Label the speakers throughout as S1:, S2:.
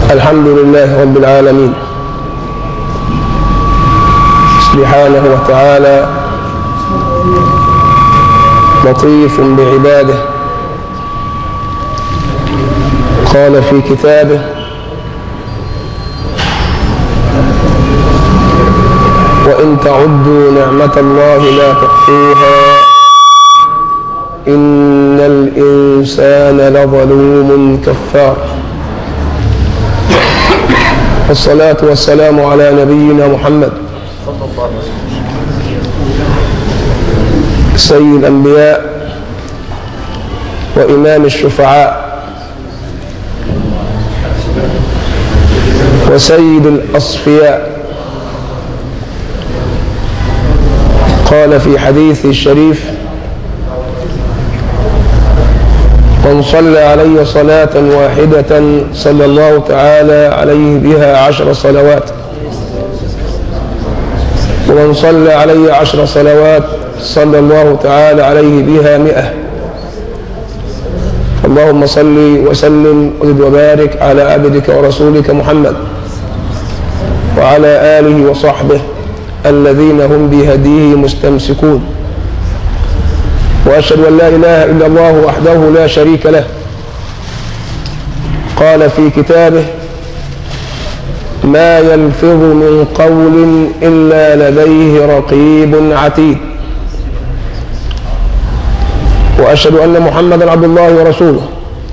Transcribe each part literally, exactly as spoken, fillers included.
S1: الحمد لله رب العالمين سبحانه وتعالى، لطيف بعباده. قال في كتابه: وإن تعدوا نعمة الله لا تحصوها إن الإنسان لظلوم كفار. والصلاة والسلام على نبينا محمد سيد الأنبياء وإمام الشفعاء وسيد الأصفياء. قال في حديثه الشريف: من صلى علي صلاة واحدة صلى الله تعالى عليه بها عشر صلوات، ومن صلى علي عشر صلوات صلى الله تعالى عليه بها مئة. اللهم صل وسلم وزد وبارك على عبدك ورسولك محمد وعلى آله وصحبه الذين هم بهديه مستمسكون. وأشهد أن لا إله إلا الله وحده لا شريك له. قال في كتابه: ما يلفظ من قول إلا لديه رقيب عتيد. وأشهد أن محمدا عبد الله ورسوله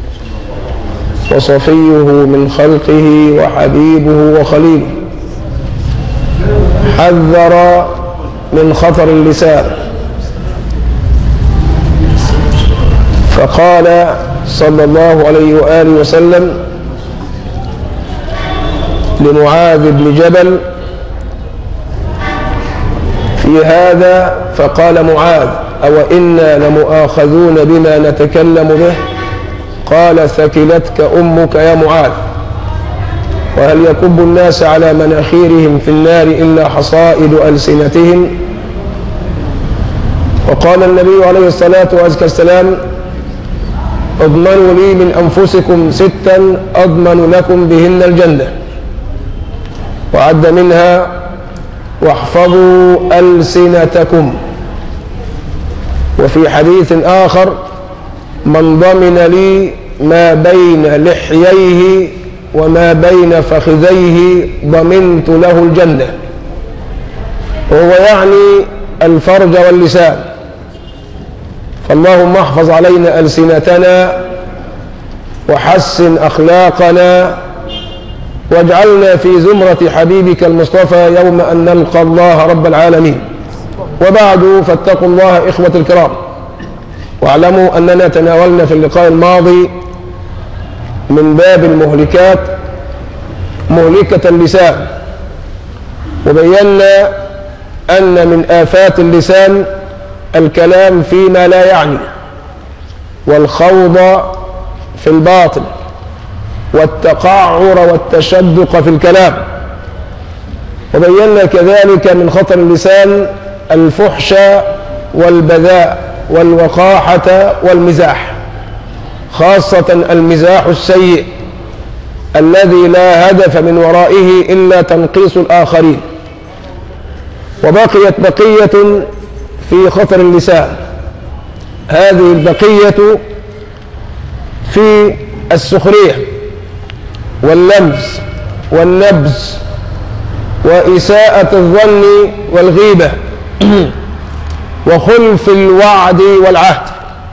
S1: وصفيه من خلقه وحبيبه وخليله. حذر من خطر اللسان، فقال صلى الله عليه وآله وسلم لمعاذ بن جبل في هذا، فقال معاذ: أو إنا لمؤاخذون بما نتكلم به؟ قال: ثكلتك أمك يا معاذ. وهل يكب الناس على مناخيرهم في النار إلا حصائد ألسنتهم؟ وقال النبي عليه الصلاة والسلام: اضمنوا لي من أنفسكم ستا أضمن لكم بهن الجنة. وعد منها: واحفظوا ألسنتكم. وفي حديث آخر: من ضمن لي ما بين لحييه وما بين فخذيه ضمنت له الجنة. وهو يعني الفرج واللسان. فاللهم احفظ علينا ألسنتنا وحسن أخلاقنا، واجعلنا في زمرة حبيبك المصطفى يوم أن نلقى الله رب العالمين. وبعد، فاتقوا الله إخوة الكرام، واعلموا أننا تناولنا في اللقاء الماضي من باب المهلكات مهلكة اللسان، وبينا أن من آفات اللسان الكلام فيما لا يعني، والخوض في الباطل، والتقعر والتشدق في الكلام. وبينا كذلك من خطر اللسان الفحش والبذاء والوقاحة والمزاح، خاصة المزاح السيء الذي لا هدف من ورائه إلا تنقيص الآخرين. وبقيت بقية في خطر اللسان. هذه البقية في السخرية واللمز والنبز وإساءة الظن والغيبة وخلف الوعد والعهد.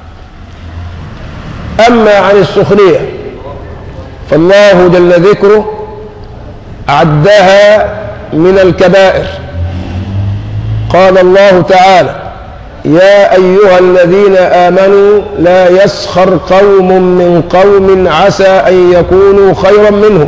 S1: أما عن السخرية فالله جل ذكره عدها من الكبائر. قال الله تعالى: يا أيها الذين آمنوا لا يسخر قوم من قوم عسى أن يكونوا خيرا منهم،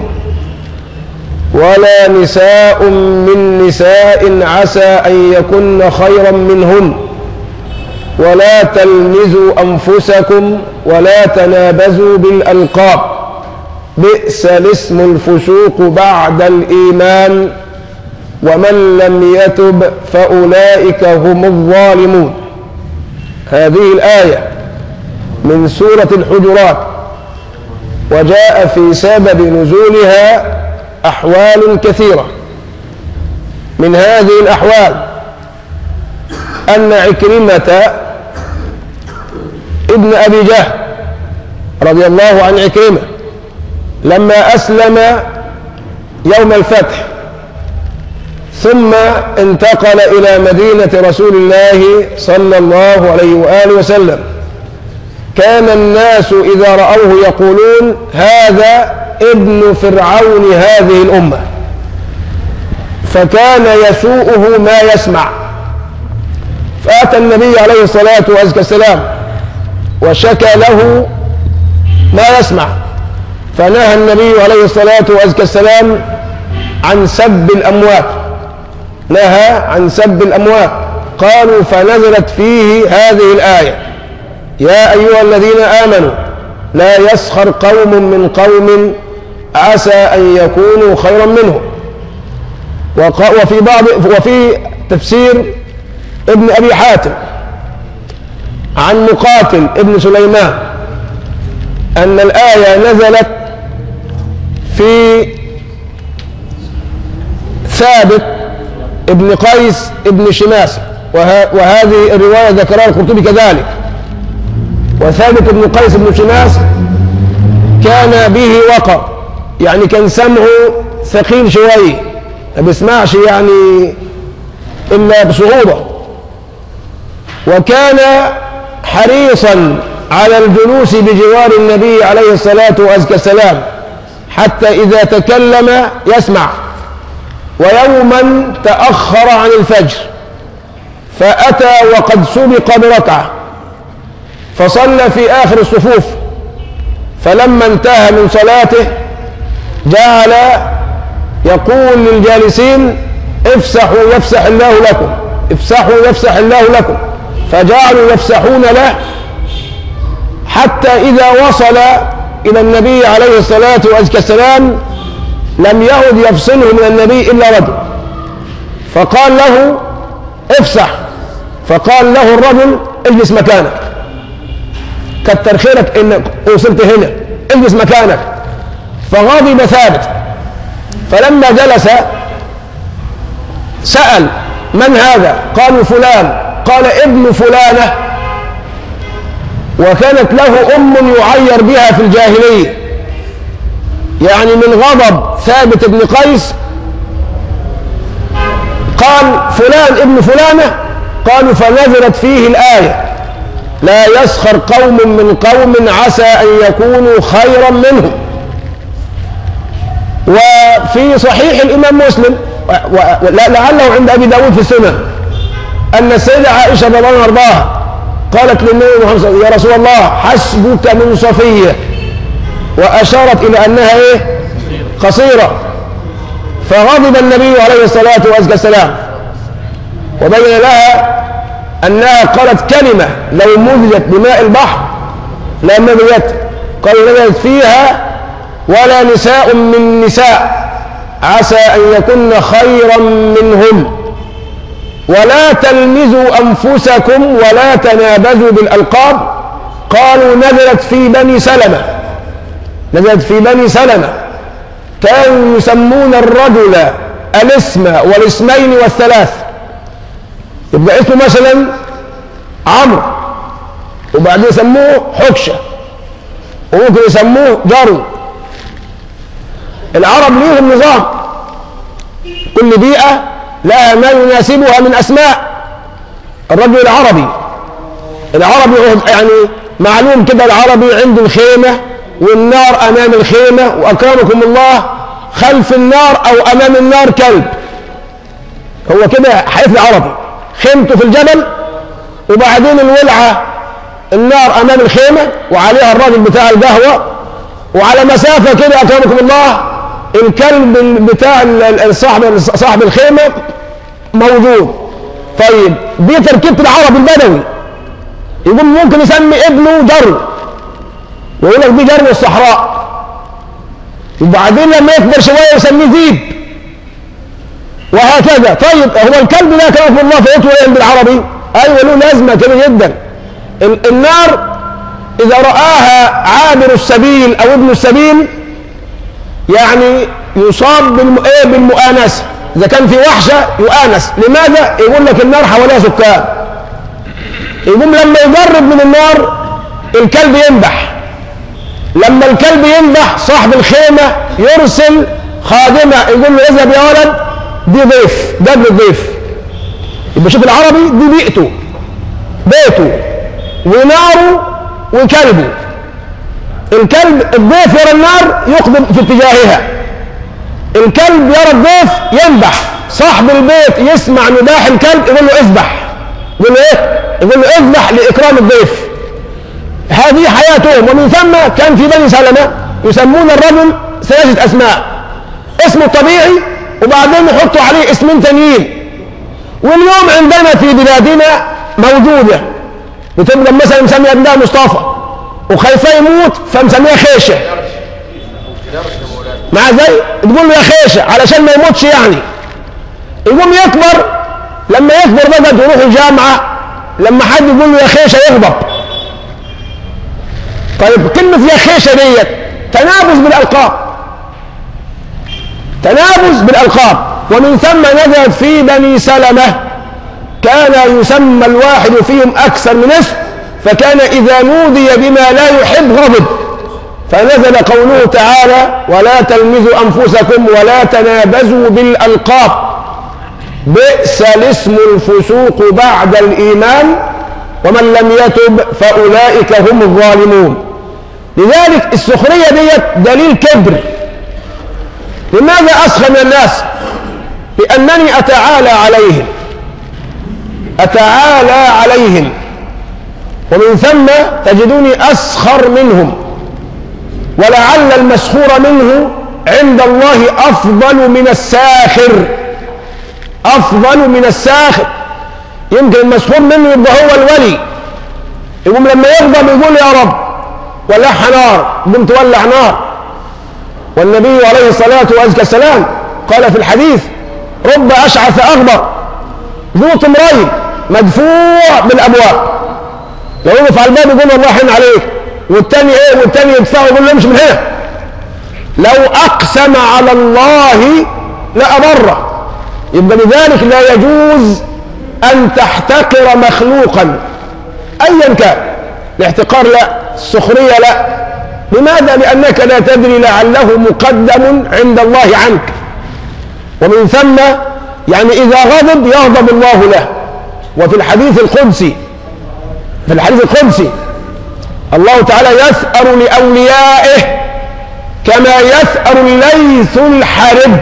S1: ولا نساء من نساء عسى أن يكن خيرا منهن، ولا تلمزوا أنفسكم ولا تنابزوا بالألقاب، بئس الاسم الفسوق بعد الإيمان، ومن لم يتب فأولئك هم الظالمون. هذه الآية من سورة الحجرات وجاء في سبب نزولها أحوال كثيرة. من هذه الأحوال أن عكرمة ابن أبي جهل رضي الله عن عكرمة لما أسلم يوم الفتح ثم انتقل إلى مدينة رسول الله صلى الله عليه وآله وسلم، كان الناس إذا رأوه يقولون هذا ابن فرعون هذه الأمة، فكان يسوءه ما يسمع. فأتى النبي عليه الصلاة والسلام وشكى له ما يسمع، فنهى النبي عليه الصلاة والسلام عن سب الأموات، نهى عن سب الأموات. قالوا فنزلت فيه هذه الآية: يا أيها الذين آمنوا لا يسخر قوم من قوم عسى أن يكونوا خيرا منهم. وفي بعض وفي تفسير ابن أبي حاتم عن مقاتل ابن سليمان أن الآية نزلت في ثابت ابن قيس ابن شماس، وهذه الرواية ذكرها القرطبي كذلك. وثابت ابن قيس ابن شماس كان به وقر، يعني كان سمعه ثقيل شوية، ما بيسمعش يعني إلا بصعوبة، وكان حريصا على الجلوس بجوار النبي عليه الصلاة والسلام حتى إذا تكلم يسمع. ويوما تأخر عن الفجر فأتى وقد سبق بركعة فصلى في آخر الصفوف، فلما انتهى من صلاته جعل يقول للجالسين افسحوا يفسح الله لكم، افسحوا يفسح الله لكم، فجعلوا يفسحون له حتى إذا وصل إلى النبي عليه الصلاة والسلام لم يعد يفصله من النبي إلا رجل، فقال له افسح، فقال له الرجل اجلس مكانك، كتر خيرك انك وصلت هنا، اجلس مكانك. فغضب ثابت، فلما جلس سأل من هذا؟ قالوا فلان. قال ابن فلانة، وكانت له أم يعير بها في الجاهلية، يعني من غضب ثابت ابن قيس قال فلان ابن فلانة. قالوا فنزلت فيه الآية: لا يسخر قوم من قوم عسى أن يكونوا خيرا منهم. وفي صحيح الإمام مسلم لعله عند أبي داود في السنن أن السيدة عائشة رضي الله عنها قالت للنبي محمد يا رسول الله حسبك من صفية، وأشارت إلى أنها إيه؟ قصيرة. فغضب النبي عليه الصلاة والسلام وبين لها أنها قالت كلمة لو مزجت بماء البحر لا مزجت. قال نزلت فيها: ولا نساء من نساء عسى أن يكن خيرا منهم، ولا تلمزوا أنفسكم ولا تنابزوا بالألقاب. قالوا نزلت في بني سلمة، نزلت في بني سلمة كانوا يسمون الرجل الاسم والاسمين والثلاث، يبقى اسمه مثلا عمرو وبعدين يسموه حكشة وممكن يسموه جرو. العرب ليهم نظام، كل بيئة لها ما يناسبها من أسماء. الرجل العربي العربي يعني معلوم كده، العربي عنده الخيمة والنار أمام الخيمة، وأكرمكم الله خلف النار أو أمام النار كلب. هو كده حيث العربي، خيمته في الجبل وبعدين الولعة النار أمام الخيمة وعليها الراجل بتاع القهوة، وعلى مسافة كده أكرمكم الله الكلب بتاع صاحب صاحب الخيمة موجود. طيب دي تركيبة العربي البدوي، يقول ممكن يسمي ابنه جرو ويقول لك دي جرو الصحراء، وبعدين لما يكبر شوية يسميه ذيب، وهكذا. طيب هو الكلب ده كلام الله فقلته ايه بالعربي؟ ايوه له لازمة كده جدا. النار إذا رآها عابر السبيل أو ابن السبيل يعني يصاب بالمؤانسة. إذا كان في وحشة يؤانس. لماذا؟ يقول لك النار حواليها سكان. يقوم لما يقرب من النار الكلب ينبح. لما الكلب ينبح صاحب الخيمة يرسل خادمة يقول له اذهب يا ولد، دي ضيف، جاب له الضيف. يبقى شوف العربي دي بيئته، بيته وناره وكلبه. الكلب الضيف يرى النار يقدم في اتجاهها، الكلب يرى الضيف ينبح. صاحب البيت يسمع نباح الكلب يقول له اذبح، يقول له ايه؟ يقول له اذبح لاكرام الضيف. هذه حياتهم. ومن ثم كان في بني سلمة يسمون الرجل ثلاثة اسماء، اسمه الطبيعي وبعدين يحطوا عليه اسمين تانيين. واليوم عندنا في بلادنا موجودة، بتبقى مثلا مسميها ابنها مصطفى وخايفاه يموت فمسميها خيشه. مع زي تقول له يا خيشه علشان ما يموتش يعني. يقوم يكبر، لما يكبر بقى يروح الجامعه لما حد يقول له يا خيشه يغضب. طيب كلمه يا خيشه ديت تنابز بالالقاب، تنابز بالالقاب. ومن ثم نزلت في بني سلمه كان يسمى الواحد فيهم اكثر من اسم، فكان إذا نودي بما لا يحب غضب. فنزل قوله تعالى ولا تلمزوا أنفسكم ولا تنابزوا بالألقاب بئس الاسم الفسوق بعد الإيمان ومن لم يتب فأولئك هم الظالمون. لذلك السخرية ديت دليل كبر. لماذا أسخر من الناس؟ لأنني أتعالى عليهم، أتعالى عليهم ومن ثم تجدوني أسخر منهم. ولعل المسخور منه عند الله أفضل من الساخر، أفضل من الساخر. يمكن المسخور منه يبقى هو الولي، يقوم لما يغضب يقول يا رب ولعها نار، يقوم تولع نار. والنبي عليه الصلاة والسلام قال في الحديث رب أشعث أغبر ذو طمرين مدفوع بالأبواب، لو يقف على الباب يقول الله حين عليك، والتاني ايه والتاني يدفعه يقول له امشي من هنا. لو اقسم على الله لأبره. يبقى لذلك لا يجوز ان تحتقر مخلوقا ايا كان. الاحتقار لا، السخريه لا. لماذا؟ لانك لا تدري لعله مقدم عند الله عنك. ومن ثم يعني اذا غضب يغضب الله له. وفي الحديث القدسي في الحديث القدسي الله تعالى يثأر لأوليائه كما يثأر الليث الحرب.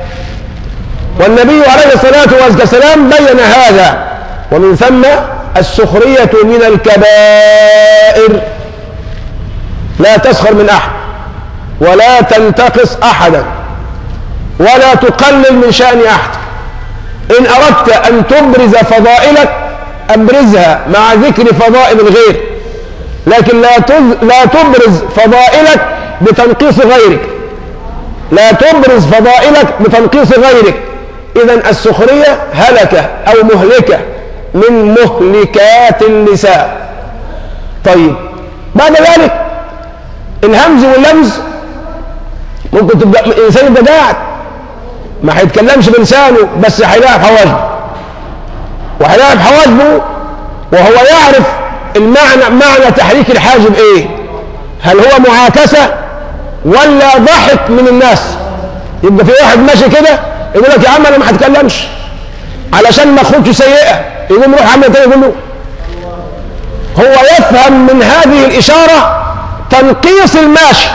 S1: والنبي عليه الصلاة والسلام بين هذا. ومن ثم السخرية من الكبائر. لا تسخر من أحد ولا تنتقص أحدا ولا تقلل من شأن أحد. إن أردت أن تبرز فضائلك أبرزها مع ذكر فضائل الغير، لكن لا لا تبرز فضائلك بتنقيص غيرك، لا تبرز فضائلك بتنقيص غيرك. إذن السخرية هلكة أو مهلكة من مهلكات اللسان. طيب بعد ذلك الهمز واللمز ممكن تبقى الإنسان يبقى قاعد ما هيتكلمش بلسانه بس هيلاعب حواجبه، وهيلاعب حواجبه وهو يعرف المعنى، معنى تحريك الحاجب ايه؟ هل هو معاكسة ولا ضحك من الناس؟ يبقى في واحد ماشي كده يقول لك يا عم انا ما هتكلمش علشان ما اخدش سيئة، يقوم يروح عمل تاني يقول له. هو يفهم من هذه الإشارة تنقيص الماشي،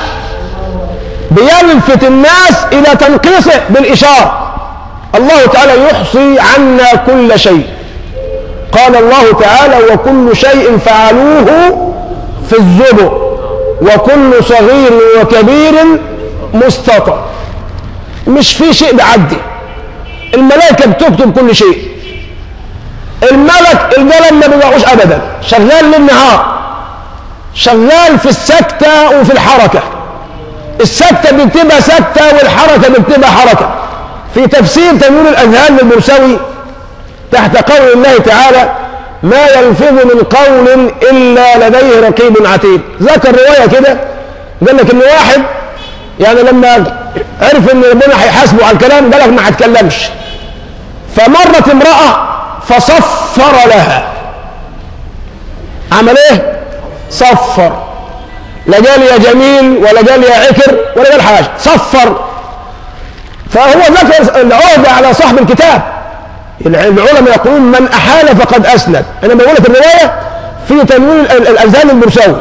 S1: بيلفت الناس إلى تنقيصه بالإشارة. الله تعالى يحصي عنا كل شيء. قال الله تعالى وكل شيء فعلوه في الزبر وكل صغير وكبير مستطر. مش في شيء بعدي، الملائكة بتكتب كل شيء. الملك القلم ما بيوقعوش أبدا، شغال للنهار، شغال في السكتة وفي الحركة. السكتة بتبقى سكتة والحركة بتبقى حركة. في تفسير تنوير الأذهان للبرساوي تحت قول الله تعالى ما يلفظ من قول إلا لديه رقيب عتيد. ذكر رواية كده قال لك إن واحد يعني لما عرف إن ربنا هيحاسبه على الكلام قال لك ما هتكلمش، فمرت امرأة فصفر لها. عمل إيه؟ صفر. لا قال يا جميل ولا قال يا عكر ولا قال حاجة، صفر. فهو ذكر العهدة على صاحب الكتاب. العلماء يقولون من أحال فقد أسند. أنا بقول لك الرواية في تنوين الأذهان المرسوي.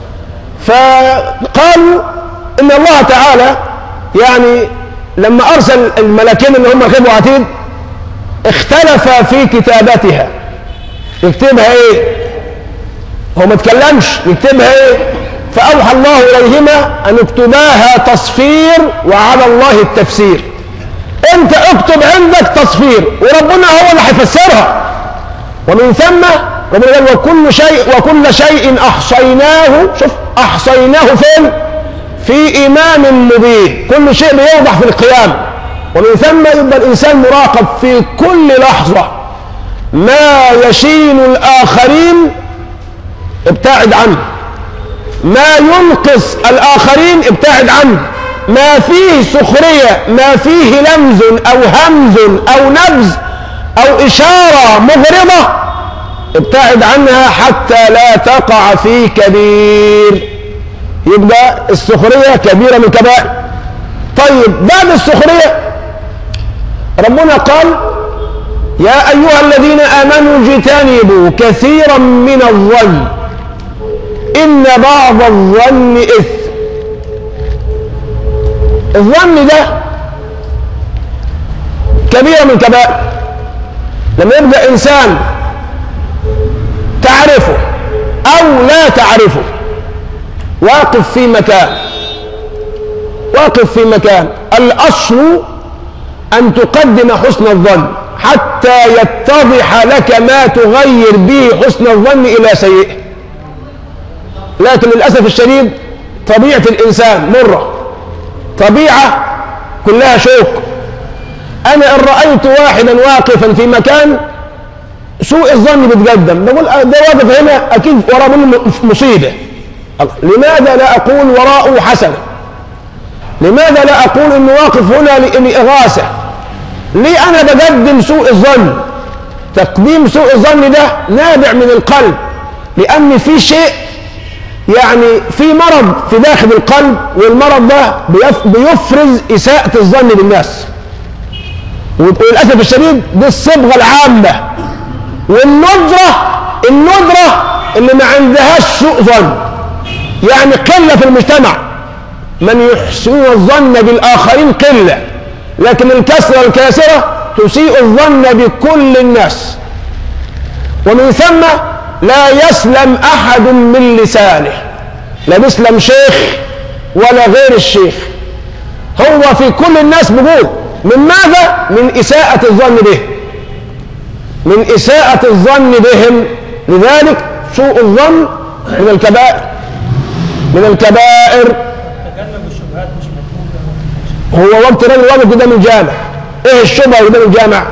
S1: فقالوا إن الله تعالى يعني لما أرسل الملكين اللي هم رقيب وعتيد اختلفا في كتابتها. يكتبها إيه؟ هو ما تكلمش، يكتبها إيه؟ فأوحى الله إليهما أن اكتباها تصفير وعلى الله التفسير. أنت اكتب عندك تصفير وربنا هو اللي هيفسرها. ومن ثم ربنا قال وكل شيء وكل شيء أحصيناه. شوف أحصيناه فين؟ في إمام مبين. كل شيء بيوضح في القيامة. ومن ثم يبقى الإنسان مراقب في كل لحظة. ما يشين الآخرين ابتعد عنه، ما ينقص الآخرين ابتعد عنه، ما فيه سخرية، ما فيه لمز أو همز أو نبذ أو إشارة مغرضة ابتعد عنها حتى لا تقع في كبير. يبقى السخرية كبيرة من كبائر. طيب بعد السخرية ربنا قال يا أيها الذين آمنوا اجتنبوا كثيرا من الظن إن بعض الظن إثم. الظن ده كبيرة من كبائر. لما يبقى إنسان تعرفه أو لا تعرفه واقف في مكان واقف في مكان الأصل أن تقدم حسن الظن حتى يتضح لك ما تغير به حسن الظن إلى سيئه. لكن للأسف الشديد طبيعة الإنسان مرة، طبيعة كلها شوك. أنا إن رأيت واحدا واقفا في مكان سوء الظن بيتقدم بقول ده واقف هنا أكيد وراء منه مصيبة. لماذا لا أقول وراءه حسنة؟ لماذا لا أقول إنه واقف هنا لإغاثة؟ ليه أنا بقدم سوء الظن؟ تقديم سوء الظن ده نابع من القلب، لأن في شيء يعني في مرض في داخل القلب، والمرض ده بيفرز إساءة الظن بالناس. وللأسف الشديد دي الصبغة العامة والندرة الندرة اللي ما عندهاش سوء ظن، يعني قلة في المجتمع. من يحسن الظن بالآخرين قلة، لكن الكسرة الكاسرة تسيء الظن بكل الناس. ومن ثم لا يسلم أحد من لسانه، لا يسلم شيخ ولا غير الشيخ، هو في كل الناس بقول من ماذا؟ من إساءة الظن به، من إساءة الظن بهم. لذلك سوء الظن من الكبائر، من الكبائر.
S2: تجنب الشبهات مش مطلوب.
S1: هو وقت راجل واقف قدام الجامع، ايه الشبهه قدام الجامع؟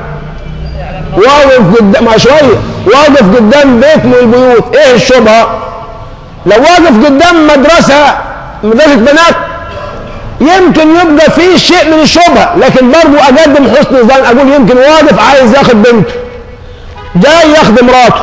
S1: واقف قدام مع شويه واقف قدام بيت من البيوت، ايه الشبهه؟ لو واقف قدام مدرسه مدرسه بنات يمكن يبقى فيه شيء من الشبهه، لكن برضه اقدم حسن الظن، اقول يمكن واقف عايز ياخد بنته، جاي ياخد مراته،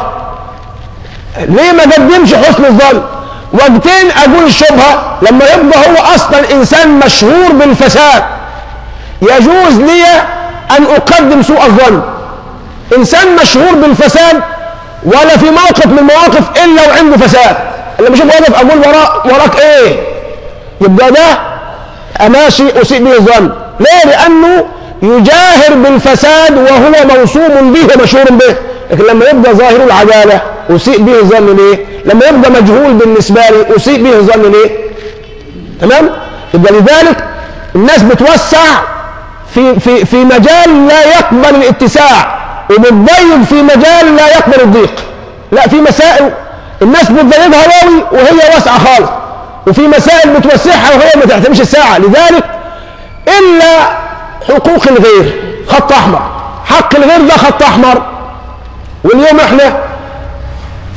S1: ليه ما قدمش حسن الظن؟ وقتين اقول الشبهه لما يبقى هو اصلا انسان مشهور بالفساد يجوز لي ان اقدم سوء الظن. انسان مشهور بالفساد ولا في موقف من المواقف الا وعنده فساد، لما اشوف واقف اقول وراء وراك ايه؟ يبقى ده اماشي اسيء به الظن. ليه؟ لانه يجاهر بالفساد وهو موصوم به ومشهور به. لكن لما يبقى ظاهر العداله اسيء به الظن ليه؟ لما يبقى مجهول بالنسبه لي اسيء به الظن ليه؟ تمام؟ يبقى لذلك الناس بتوسع في في في مجال لا يقبل الاتساع، وبتضيق في مجال لا يقبل الضيق. لا، في مسائل الناس بتضيقها قوي وهي واسعه خالص، وفي مسائل بتوسعها وهي ما تعتمش الساعه. لذلك الا حقوق الغير خط احمر، حق الغير ده خط احمر. واليوم احنا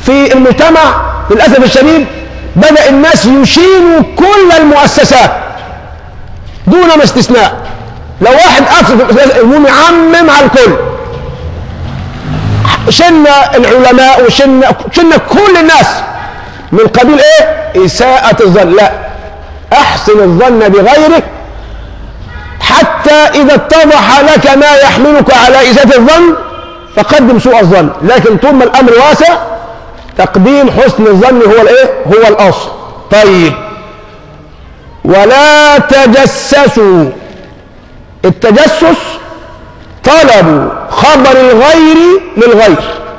S1: في المجتمع للأسف الشديد بدأ الناس يشيلوا كل المؤسسات دون ما استثناء. لو واحد أفسد يقوم يعمم على الكل، شلنا العلماء وشلنا شلنا كل الناس من قبيل ايه؟ إساءة الظن. لا، أحسن الظن بغيرك حتى إذا اتضح لك ما يحملك على إساءة الظن فقدم سوء الظن، لكن طول ما الأمر واسع تقديم حسن الظن هو الايه؟ هو الأصل. طيب، ولا تجسسوا. التجسس طلبوا خبر الغير للغير،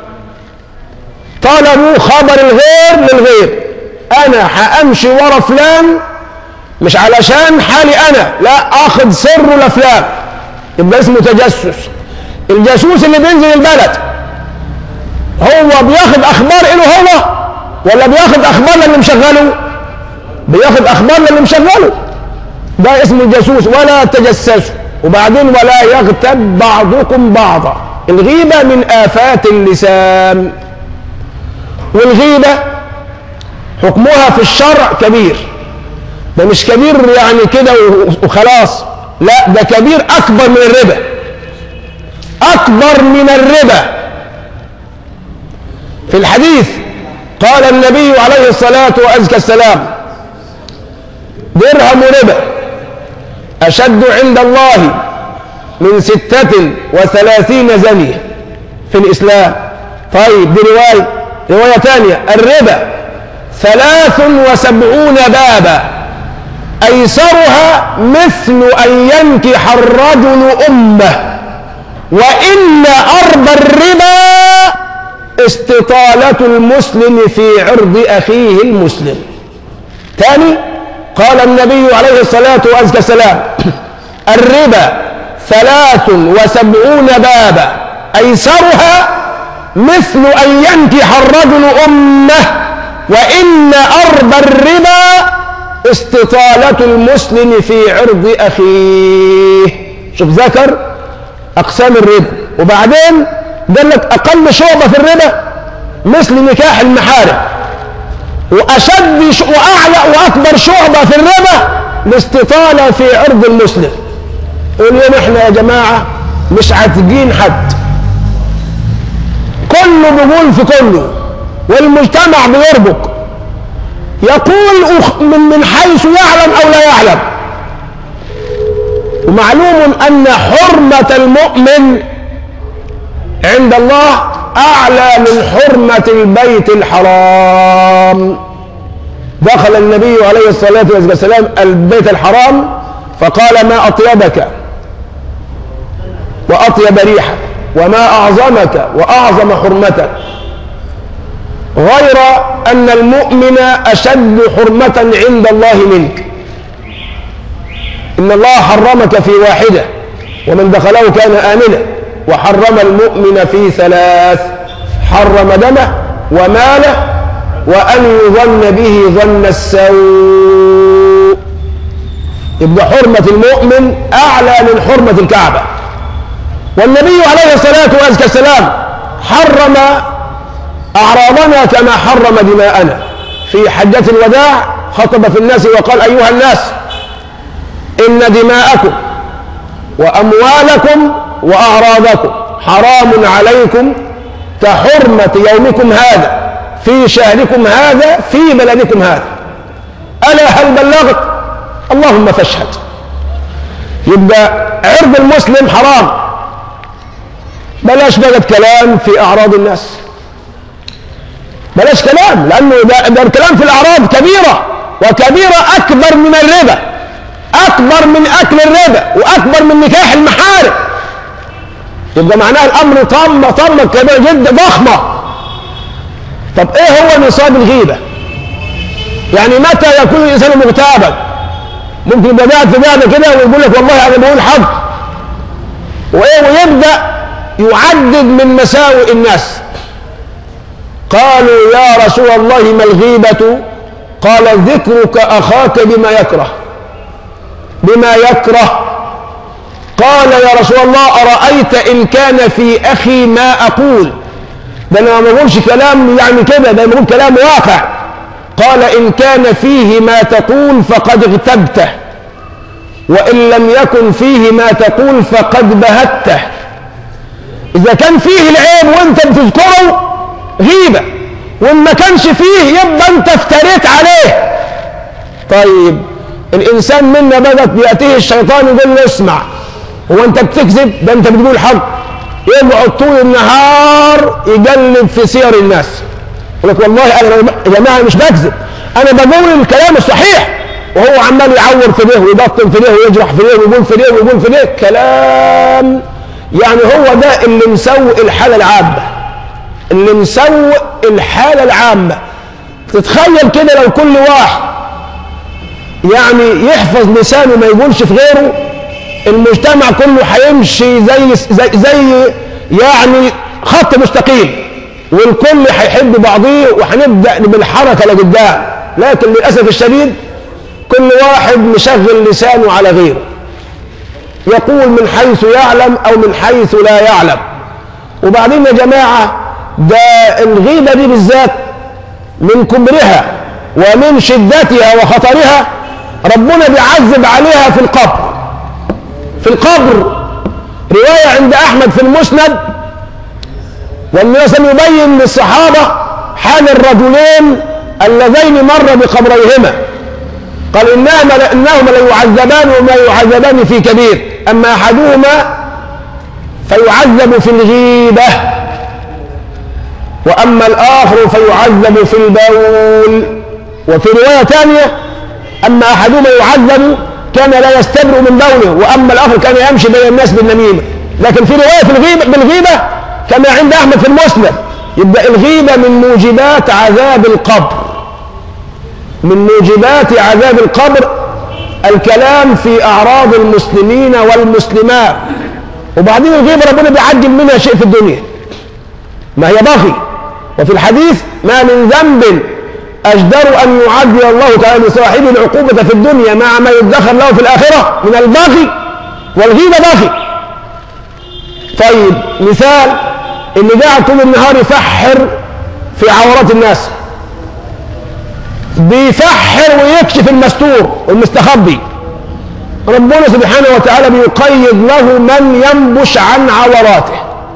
S1: طلبوا خبر الغير للغير. انا هامشي ورا فلان مش علشان حالي انا، لا، اخذ سره لفلان، يبقى اسمه تجسس. الجاسوس اللي بينزل البلد هو بياخد اخبار له هو ولا بياخد اخبار اللي مشغله؟ بياخد اخبار اللي مشغله، ده اسمه الجاسوس. ولا تجسسوا. وبعدين ولا يغتب بعضكم بعضا. الغيبة من آفات اللسان، والغيبة حكمها في الشرع كبير. ده مش كبير يعني كده وخلاص، لا، ده كبير أكبر من الربا، أكبر من الربا. في الحديث قال النبي عليه الصلاة وأزكى السلام: درهم ربا أشد عند الله من ستة وثلاثين زنية في الإسلام. طيب، دي رواية رواية ثانية: الربا ثلاث وسبعون بابا أيسرها مثل أن ينكح الرجل أمه، وإن أرض الربا استطالة المسلم في عرض أخيه المسلم. ثاني قال النبي عليه الصلاة والسلام: الربا ثلاث وسبعون بابا أيسرها مثل أن ينكح الرجل أمه، وإن أرض الربا استطالة المسلم في عرض أخيه. شوف، ذكر أقسام الربا، وبعدين قال لك أقل شعبة في الربا مثل نكاح المحارم، وأشد وأعلى وأكبر شعبة في الربا الاستطالة في عرض المسلم. واليوم احنا يا جماعة مش عاتقين حد، كله بيقول في كله، والمجتمع بيربك، يقول من من حيث يعلم أو لا يعلم. ومعلوم أن حرمة المؤمن عند الله أعلى من حرمة البيت الحرام. دخل النبي عليه الصلاة والسلام البيت الحرام فقال: ما أطيبك وأطيب ريحك، وما أعظمك وأعظم حرمتك، غير أن المؤمن أشد حرمة عند الله منك. إن الله حرمك في واحدة ومن دخله كان آمنا، وحرم المؤمن في ثلاث: حرم دمه وماله وأن يظن به ظن السوء. يبقى حرمة المؤمن أعلى من حرمة الكعبة. والنبي عليه الصلاة والسلام حرم أعراضنا كما حرم دماءنا. في حجة الوداع خطب في الناس وقال: أيها الناس، إن دماءكم وأموالكم وأعراضكم حرام عليكم كحرمة يومكم هذا في شهركم هذا في بلدكم هذا. ألا هل بلغت؟ اللهم فاشهد. يبقى عرض المسلم حرام. بلاش بقى كلام في أعراض الناس، بلاش كلام، لأنه ده, ده الكلام في الأعراض كبيرة، وكبيرة أكبر من الربا، أكبر من أكل الربا، وأكبر من نكاح المحارم. يبقى معناها الأمر طامة طامة كبيرة جدا ضخمة. طب إيه هو نصاب الغيبة؟ يعني متى يكون الإنسان مغتابا؟ ممكن يبقى قاعد في قاعدة كده ويقول لك والله أنا بقول حق، وإيه، ويبدأ يعدد من مساوئ الناس. قالوا: يا رسول الله ما الغيبة؟ قال: ذكرك أخاك بما يكره. بما يكره. قال: يا رسول الله أرأيت إن كان في أخي ما أقول ده انا ما بقولش كلام يعني كده، ده بقول كلام واقع. قال إن كان فيه ما تقول فقد اغتبته، وإن لم يكن فيه ما تقول فقد بهته. إذا كان فيه العيب وانت بتذكره غيبة، وإن ما كانش فيه يبقى انت افتريت عليه. طيب الإنسان منا بدأت بيأتيه الشيطان يقول له اسمع، هو انت بتكذب؟ ده انت بتقول حق. يقعد طول النهار يقلب في سير الناس، يقول لك والله انا يا جماعه مش بكذب، انا بقول الكلام الصحيح، وهو عمال يعور في ده ويبطن في ده ويجرح في ده ويقول في ده ويقول في ده كلام. يعني هو ده اللي مسوء الحاله العامه، اللي مسوء الحاله العامه. تتخيل كده لو كل واحد يعني يحفظ لسانه ما يقولش في غيره، المجتمع كله هيمشي زي زي زي يعني خط مستقيم، والكل هيحب بعضيه وهنبدا بالحركه لقدام. لكن للاسف الشديد كل واحد مشغل لسانه على غيره، يقول من حيث يعلم او من حيث لا يعلم. وبعدين يا جماعه ده الغيبه دي بالذات من كبرها ومن شدتها وخطرها ربنا بيعذب عليها في القبر. في القبر روايه عند احمد في المسند، والنبي صلى الله عليه وسلم يبين للصحابه حال الرجلين اللذين مر بقبريهما، قال انهما انهما ليعذبان وما يعذبان في كبير، اما احدهما فيعذب في الغيبه واما الاخر فيعذب في البول. وفي روايه ثانيه اما احدهما يعذب كان لا يستبرئ من بوله، واما الاخر كان يمشي بين الناس بالنميمه. لكن في روايه في الغيبه بالغيبه كما عند احمد في المسند، يبقى الغيبه من موجبات عذاب القبر، من موجبات عذاب القبر الكلام في اعراض المسلمين والمسلمات. وبعدين الغيبه ربنا بيعجل منها شيء في الدنيا، ما هي بغي. وفي الحديث ما من ذنب أجدر أن يعجل الله تعالى لصاحبه العقوبة في الدنيا مع ما يدخر له في الآخرة من البغي، والغيبة بغي. طيب مثال اللي قاعد طول النهار يفحر في عورات الناس، بيفحر ويكشف المستور والمستخبي، ربنا سبحانه وتعالى بيقيد له من ينبش عن عوراته،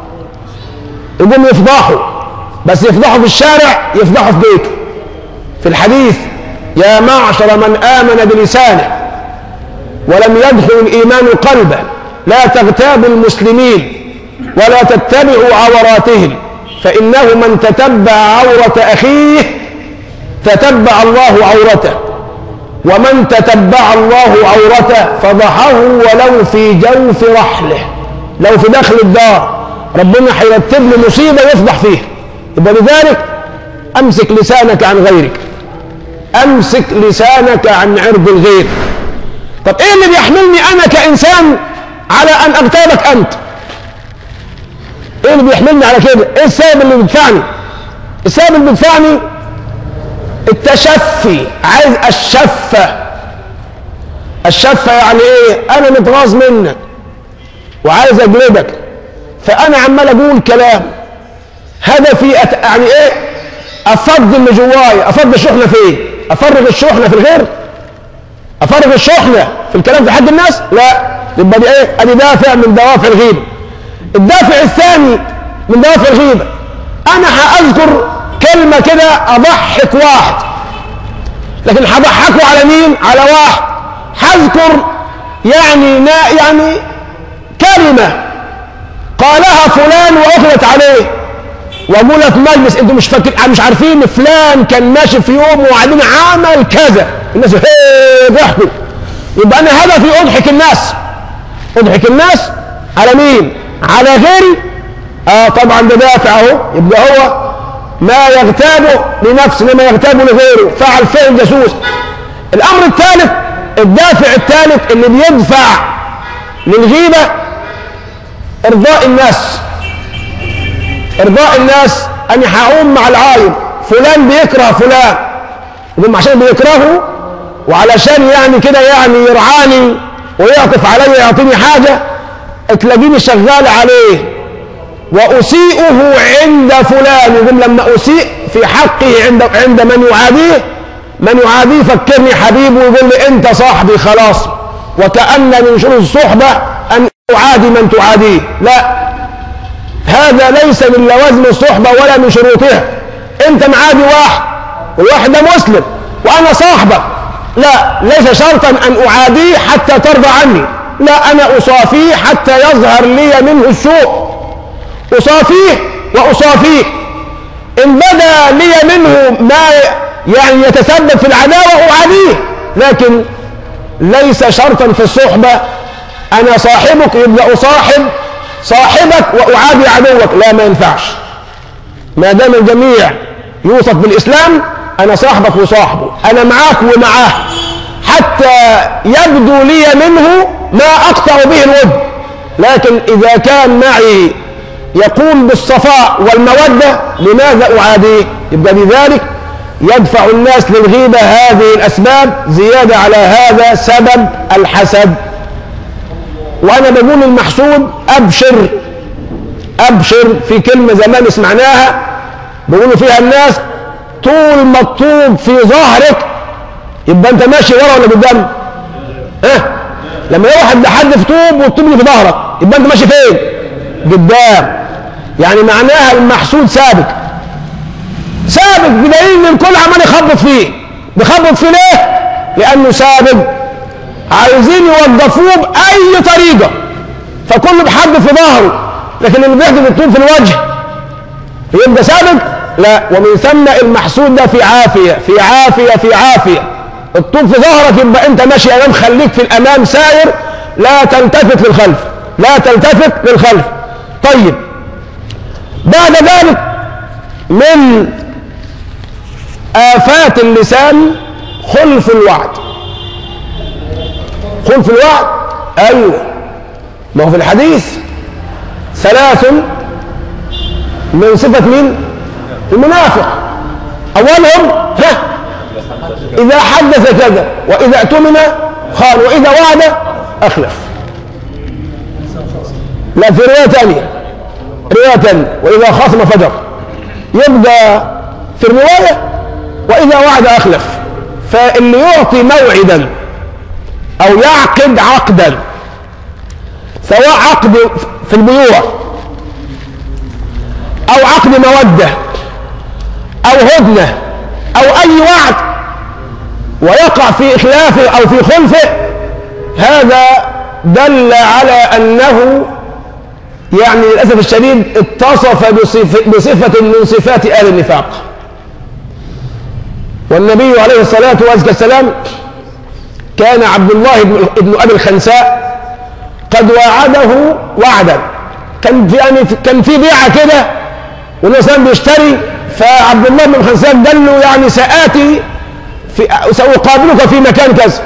S1: يقوم يفضحه، بس يفضحه في الشارع يفضحه في بيته. في الحديث يا معشر من آمن بلسانه ولم يدخل الإيمان قلبه لا تغتابوا المسلمين ولا تتبعوا عوراتهم، فإنه من تتبع عورة أخيه تتبع الله عورته، ومن تتبع الله عورته فضحه ولو في جوف رحله، لو في داخل الدار ربنا هيرتب له مصيبة يفضح فيها. يبقى لذلك أمسك لسانك عن غيرك، أمسك لسانك عن عرض الغير. طب إيه اللي بيحملني أنا كإنسان على أن أغتابك أنت؟ إيه اللي بيحملني على كده؟ إيه السبب اللي بيدفعني؟ السبب اللي بيدفعني التشفي، عايز الشفة. الشفة يعني إيه؟ أنا متغاظ منك وعايز أجلدك، فأنا عمال أقول كلام هدفي أت... يعني إيه؟ أفض اللي جواي. أفض الشحنة فين؟ أفرغ الشحنة في الغير؟ أفرغ الشحنة في الكلام في حق الناس؟ لا. يبقى دي إيه؟ أدي دافع من دوافع الغيبة. الدافع الثاني من دوافع الغيبة أنا هأذكر كلمة كده أضحك واحد، لكن هضحكه على مين؟ على واحد. هذكر يعني نا يعني كلمة قالها فلان وأخذت عليه، واقول في مجلس انتوا مش فاكرين مش عارفين فلان كان ماشي في يوم وبعدين عمل كذا، الناس هي ضحكوا. يبقى انا هدفي اضحك الناس. اضحك الناس على مين؟ على غيري. اه طبعا ده دافع اهو. يبقى هو ما يغتابه لنفسه لما يغتابه لغيره، فعل فعل جاسوس. الامر الثالث، الدافع الثالث اللي بيدفع للغيبه ارضاء الناس. ارضاء الناس، انا هقوم مع العايب فلان بيكره فلان، يقوم عشان بيكرهه وعلشان يعني كده يعني يرعاني ويعطف علي يعطيني حاجه، تلاقيني شغال عليه وأسيئه عند فلان، يقول لما أسيء في حقه عند عند من يعاديه، من يعاديه فكرني حبيبه ويقول لي أنت صاحبي خلاص، وكأن من شروط الصحبة أن تعادي من تعاديه. لا، هذا ليس من لوازم الصحبة ولا من شروطها. أنت معادي واحد والواحد ده مسلم وأنا صاحبك، لا، ليس شرطا أن أعاديه حتى ترضى عني، لا، أنا أصافيه حتى يظهر لي منه السوء، أصافيه وأصافيه، إن بدا لي منه ما يعني يتسبب في العداوة أعاديه، لكن ليس شرطا في الصحبة أنا صاحبك يبقى أصاحب صاحبك وأعادي عدوك، لا، ما ينفعش. ما دام الجميع يوصف بالإسلام، أنا صاحبك وصاحبه، أنا معاك ومعاه، حتى يبدو لي منه ما أقطع به الود، لكن إذا كان معي يقوم بالصفاء والمودة لماذا أعاديه؟ يبقى بذلك يدفع الناس للغيبة هذه الأسباب، زيادة على هذا سبب الحسد. وأنا بقول المحسود أبشر أبشر، في كلمة زمان سمعناها بيقولوا فيها الناس طول ما الطوب في ظهرك يبقى أنت ماشي ورا ولا قدام؟ ها؟ لما يروح لحد في طوب والطوب اللي في ظهرك يبقى أنت ماشي فين؟ قدام. يعني معناها المحسود سابق سابق بدليل ان الكل عمال يخبط فيه. بيخبط فيه ليه؟ لانه سابق، عايزين يوظفوه باي طريقه، فكله بيحدف في ظهره، لكن اللي بيحدف الطول في الوجه يبقى سابق؟ لا. ومن ثم المحسود ده في عافيه في عافيه في عافيه، الطول في ظهرك يبقى انت ماشي امام، خليك في الامام سائر، لا تلتفت للخلف، لا تلتفت للخلف. طيب، بعد ذلك من آفات اللسان خلف الوعد. خلف الوعد، أيوه، ما هو في الحديث ثلاث من صفة مين؟ المنافق. أولهم ها إذا حدث كذا، وإذا اؤتمن خان، وإذا وعد أخلف. لا، في رواية ثانية رواية ثانية وإذا خاصم فجر. يبقى في الرواية وإذا وعد أخلف. فاللي يعطي موعدا أو يعقد عقدا، سواء عقد في البيوع أو عقد مودة أو هدنة أو أي وعد، ويقع في إخلافه أو في خلفه، هذا دل على أنه يعني للأسف الشديد اتصف بصفة من صفات أهل النفاق. والنبي عليه الصلاة والسلام كان عبد الله بن أبي الخنساء قد وعده وعدا، كان في يعني كان في بيعة كده والإنسان بيشتري، فعبد الله بن الخنساء قال له يعني سآتي في سأقابلك في مكان كذا.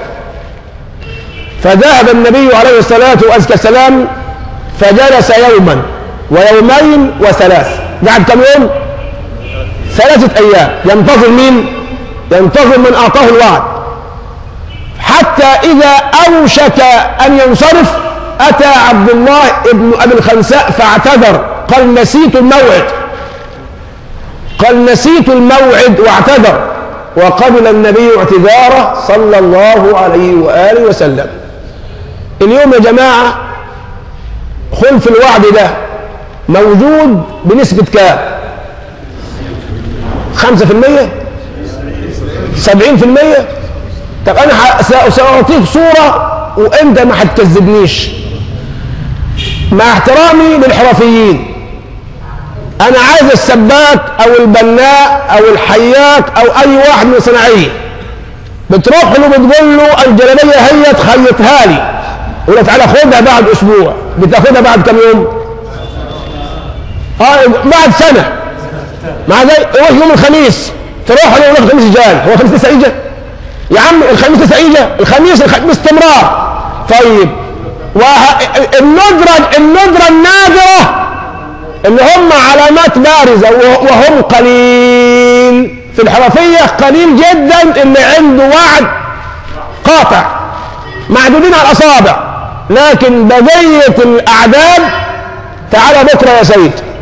S1: فذهب النبي عليه الصلاة والسلام فجلس يوما ويومين وثلاث، قعد كم يوم؟ ثلاثة أيام ينتظر مين؟ ينتظر من أعطاه الوعد، حتى إذا أوشك أن ينصرف أتى عبد الله ابن أبي الخنساء فاعتذر، قال نسيت الموعد، قال نسيت الموعد واعتذر، وقبل النبي اعتذاره صلى الله عليه وآله وسلم. اليوم يا جماعة خلف الوعد ده موجود بنسبة كام؟ خمسة في المية؟ سبعين في المية؟ طب أنا سأعطيك صورة وأنت ما هتكذبنيش، مع احترامي للحرفيين. أنا عايز السباك أو البناء أو الحياك أو أي واحد من صناعيه، بتروح له بتقول له الجلابية هي تخيطها لي، يقول لك تعالى خدها بعد أسبوع، بتاخدها بعد كم يوم؟ آه بعد سنة. مع ذلك يروح يوم الخميس تروح له يقول لك الخميس جاي، هو الخميس لسه إجا؟ يا عم الخميس لسه إجا، الخميس باستمرار. طيب والندرة الندرة النادرة اللي هم علامات بارزة وهم قليل في الحرفية، قليل جدا اللي عنده وعد قاطع، معدودين على الأصابع، لكن بقية الأعداد تعالى بكرة يا سيد،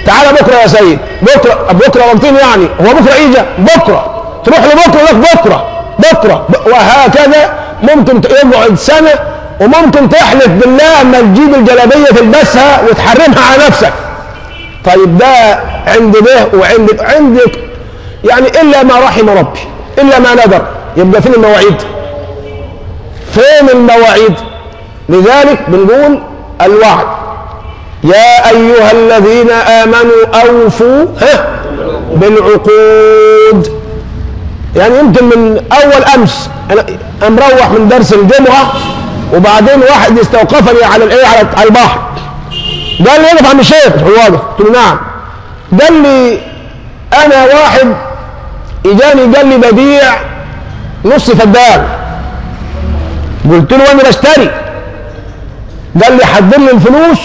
S1: تعالى بكره يا سيد، بكره بكره وقتين يعني، هو بكره يجي بكره، تروح لبكره لك بكره بكره، وهكذا ممكن يقعد سنه، وممكن تحلف بالله ما تجيب الجلابيه تلبسها وتحرمها على نفسك. طيب ده عند ده وعند عندك يعني الا ما رحم ربي، الا ما ندر. يبقى فين المواعيد؟ فين المواعيد؟ لذلك بنقول الوعد يا ايها الذين امنوا اوفوا ها بالعقود. يعني يمكن من اول امس انا مروح من درس الجمعه، وبعدين واحد استوقفني على الايه على البحر، قال لي اقف عم الشيخ، هو واقف، قلت له نعم. قال لي انا واحد اجاني قال لي ببيع نص فدان، قلت له انا بشتري، قال لي حضر لي الفلوس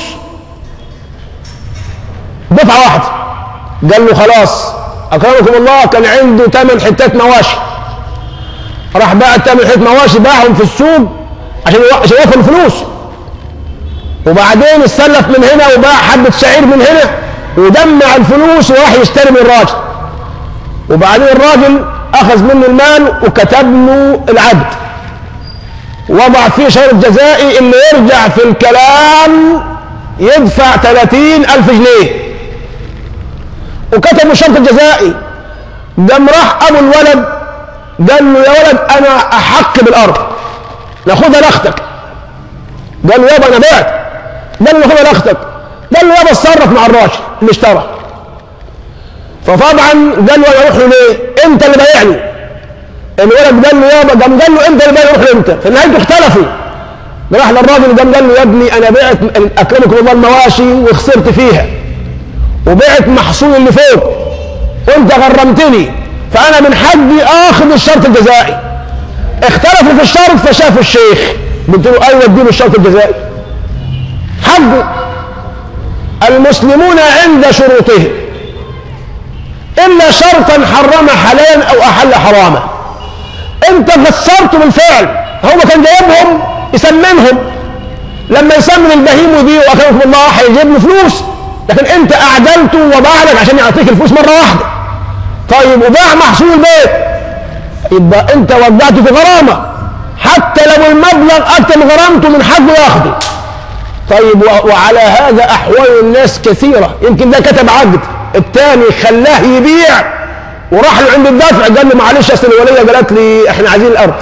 S1: دفعه واحده. قال له خلاص اكرمكم الله، كان عنده ثمان حتات مواشي، راح باع ثمان حتات مواشي باعهم في السوق عشان عشان ياخد الفلوس، وبعدين استلف من هنا وباع حبه شعير من هنا ودمع الفلوس وراح يشتري من الراجل، وبعدين الراجل اخذ منه المال وكتب له العقد، وضع فيه شرط جزائي اللي يرجع في الكلام يدفع ثلاثين ألف جنيه، وكتبوا الشرط الجزائي. قام راح ابو الولد قال له يا ولد انا احق بالارض، ناخدها لاختك. قال له يابا انا بعت. قال له ناخدها لاختك. قال له يابا اتصرف مع الراجل اللي اشترى. فطبعا قال له انا اروح له ليه؟ انت اللي بايعني. الولد قال له يابا، قام قال له انت اللي بايعني، روح له انت. في النهايه اختلفوا. راح للراجل قام قال له يا ابني انا بعت اكرمكم الله المواشي وخسرت فيها، وبعت محصول اللي فوق، وانت غرمتني، فانا من حقي اخذ الشرط الجزائي. اختلفوا في الشرط فشافوا الشيخ، قلت له ايوه اديله الشرط الجزائي حقه. المسلمون عند شروطهم الا شرطا حرم حلالا او احل حراما. انت فسرته بالفعل، هو كان جايبهم يسمنهم، لما يسمن البهيم ويبيعه اكرمكم الله هيجيب له فلوس، لكن انت اعدلته وباع لك عشان يعطيك الفلوس مره واحده. طيب وباع محصول البيت، يبقى انت ودعته في غرامه، حتى لو المبلغ اكثر من غرامته من حقه ياخده. طيب وعلى هذا احوال الناس كثيره، يمكن ده كتب عقد، الثاني خلاه يبيع وراح له عند الدفع قال له معلش اصل الوليه قالت لي احنا عايزين الارض،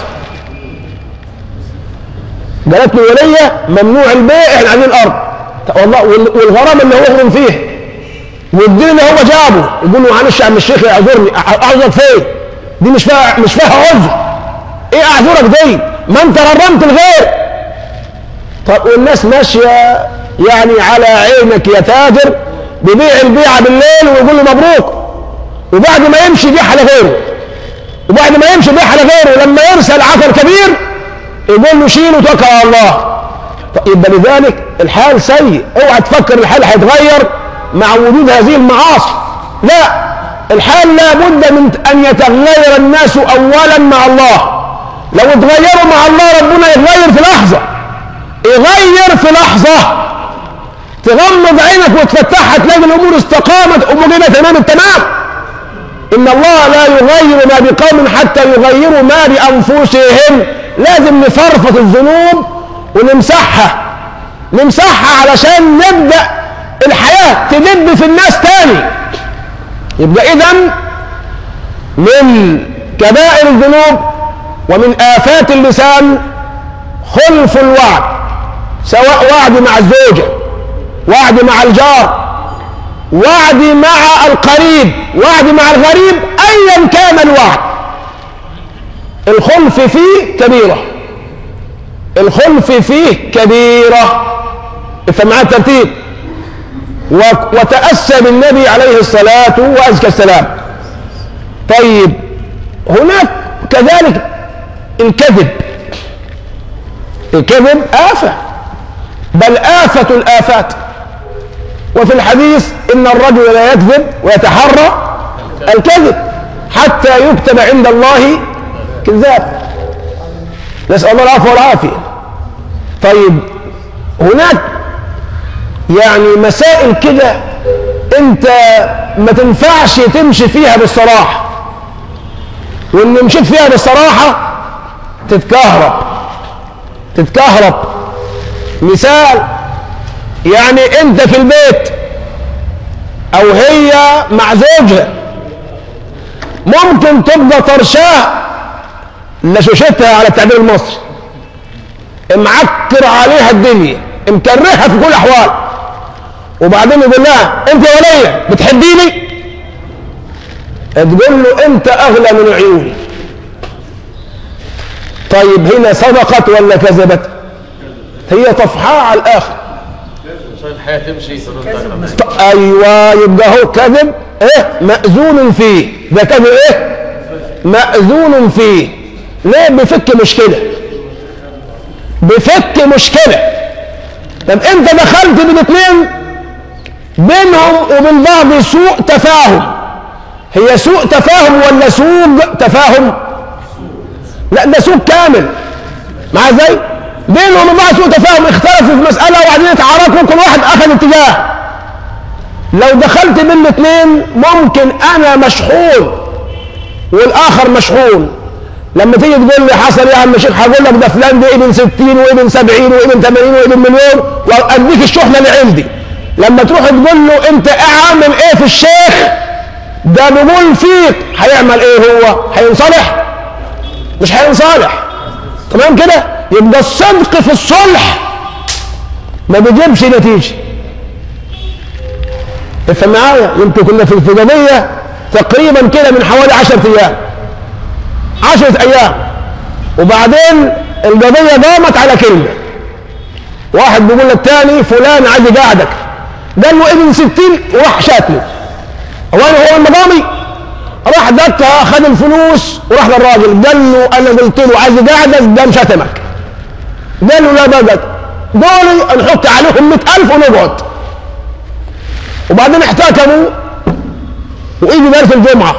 S1: قالت له الوليه ممنوع البيع احنا عايزين الارض، والله والغرامه اللي هو غرم فيها والدين اللي هو جابه، يقول له معلش يا عم الشيخ اعذرني، اعذرك فين؟ دي مش فيها مش فيها عذر. ايه اعذرك دي؟ ما انت غرمت الغير. طب والناس ماشيه يعني على عينك يا تاجر، بيبيع البيعه بالليل ويقول له مبروك، وبعد ما يمشي يبيع على غيره، وبعد ما يمشي يبيع على غيره، لما يرسل عثر كبير يقول له شيل وتوكل على الله. يبقى لذلك الحال سيء. اوعى تفكر الحال هيتغير مع وجود هذه المعاصي، لا، الحال لابد من ان يتغير الناس اولا مع الله. لو اتغيروا مع الله ربنا يتغير في لحظه، يغير في لحظه، تغمض عينك وتفتحها تلاقي الامور استقامت، امورنا تمام التمام. ان الله لا يغير ما بقوم حتى يغيروا ما بانفسهم. لازم نفرفط الذنوب ونمسحها نمسحها علشان نبدا الحياه تدب في الناس تاني. يبقى اذن من كبائر الذنوب ومن آفات اللسان خلف الوعد، سواء وعد مع الزوجة، وعد مع الجار، وعد مع القريب، وعد مع الغريب، ايا كان الوعد. الخلف فيه كبيرة، الخلف فيه كبيرة. افهم معايا الترتيب. وتأسى بالنبي عليه الصلاة وأزكى السلام. طيب هناك كذلك الكذب. الكذب آفة، بل آفة الآفات. وفي الحديث إن الرجل لا يكذب ويتحرى الكذب حتى يكتب عند الله كذاب. نسأل الله العفو والعافية. طيب هناك يعني مسائل كده انت ما تنفعش تمشي فيها بالصراحة، وان مشيت فيها بالصراحة تتكهرب تتكهرب مثال، يعني انت في البيت او هي مع زوجها ممكن تبقى طرشاه لشوشتها على التعبير المصري، معكر عليها الدنيا، مكرهها في كل الاحوال، وبعدين يقول لها انت يا وليه بتحبيني؟ تقول له انت اغلى من عيوني. طيب هنا صدقت ولا كذبت؟ هي طفحاء على الاخر.
S2: الحياه تمشي.
S1: ايوه، يبقى هو كذب ايه مأذون فيه، ده كذب ايه مأذون فيه. ليه؟ بيفك مشكله بيفك مشكله. طب انت دخلت بين اثنين بينهم وبين بعض سوء تفاهم، هي سوء تفاهم ولا سوء تفاهم؟ لا، ده سوء كامل. مع ازاي؟ بينهم وبين بعض سوء تفاهم، اختلفوا في مساله وبعدين اتعاركوا، كل واحد اخذ اتجاه. لو دخلت بين الاثنين ممكن انا مشحون والاخر مشحون، لما تيجي تقول لي حصل يا عم الشيخ، هقول لك ده فلان ده ابن ستين وابن سبعين وابن ثمانين وابن مليون واديك الشحنه اللي عندي. لما تروح تقول له انت عامل ايه في الشيخ ده بيقول فيك، هيعمل ايه؟ هو هينصلح؟ مش هينصلح. تمام كده؟ يبقى الصدق في الصلح ما بيجيبش نتيجه. افهم معايا، يمكن كنا في الفجانيه تقريبا كده من حوالي عشرة ايام عشرة ايام، وبعدين القضيه قامت على كلمه. واحد بيقول للتاني فلان عايز يقعدك، قال له ابن ستين وراح شاتله. اولا هو المقامي راح دكها، خد الفلوس وراح للراجل قال له انا قلت له عايز يقعدك، قام شتمك. قال له لا بقى دول نحط عليهم مئة ألف ونقعد. وبعدين احتكموا واجي درس الجمعه،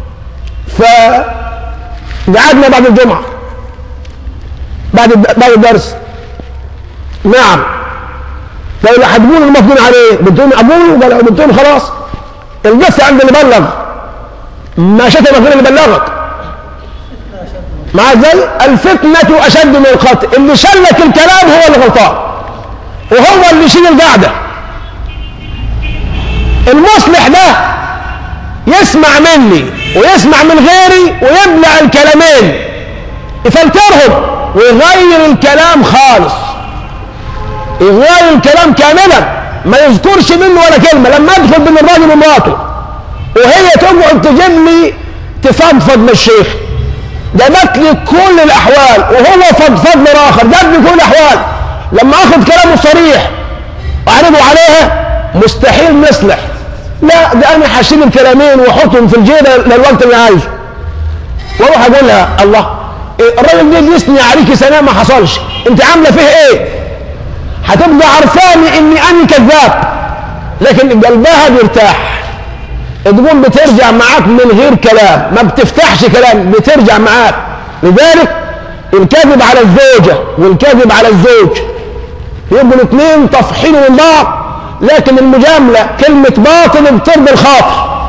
S1: فقعدنا بعد الجمعه بعد بعد الدرس. نعم. قالوا هتقولوا المفضول عليه؟ قلت لهم ابوه. قال قلت لهم خلاص القصه عند اللي بلغ، ما شتمك غير اللي بلغك. مع ازاي؟ الفتنه اشد من القتل، اللي شلك الكلام هو اللي غلطان وهو اللي يشيل القعده. المصلح ده يسمع مني ويسمع من غيري ويبلع الكلامين، يفلترهم ويغير الكلام خالص، يغير الكلام كاملا، ما يذكرش منه ولا كلمه. لما ادخل بين الراجل ومراته وهي تقعد تجيب لي تفضفض من الشيخ، جابت لي كل الاحوال وهو فضفض للاخر، جاب لي كل الاحوال، لما اخذ كلامه صريح واعرضه عليها مستحيل نصلح. لا، ده انا هشيل الكلامين واحطهم في الجيبه للوقت اللي عايزه، واروح اقول لها الله الراجل ده يثني عليكي سنه ما حصلش، انت عامله فيه ايه؟ هتبقى عارفاني اني انا كذاب، لكن قلبها بيرتاح، تقوم بترجع معاك من غير كلام، ما بتفتحش كلام، بترجع معاك. لذلك الكذب على الزوجه والكذب على الزوج يبقوا الاثنين طفحين من بعض، لكن المجامله كلمه باطل بترضي الخاطر.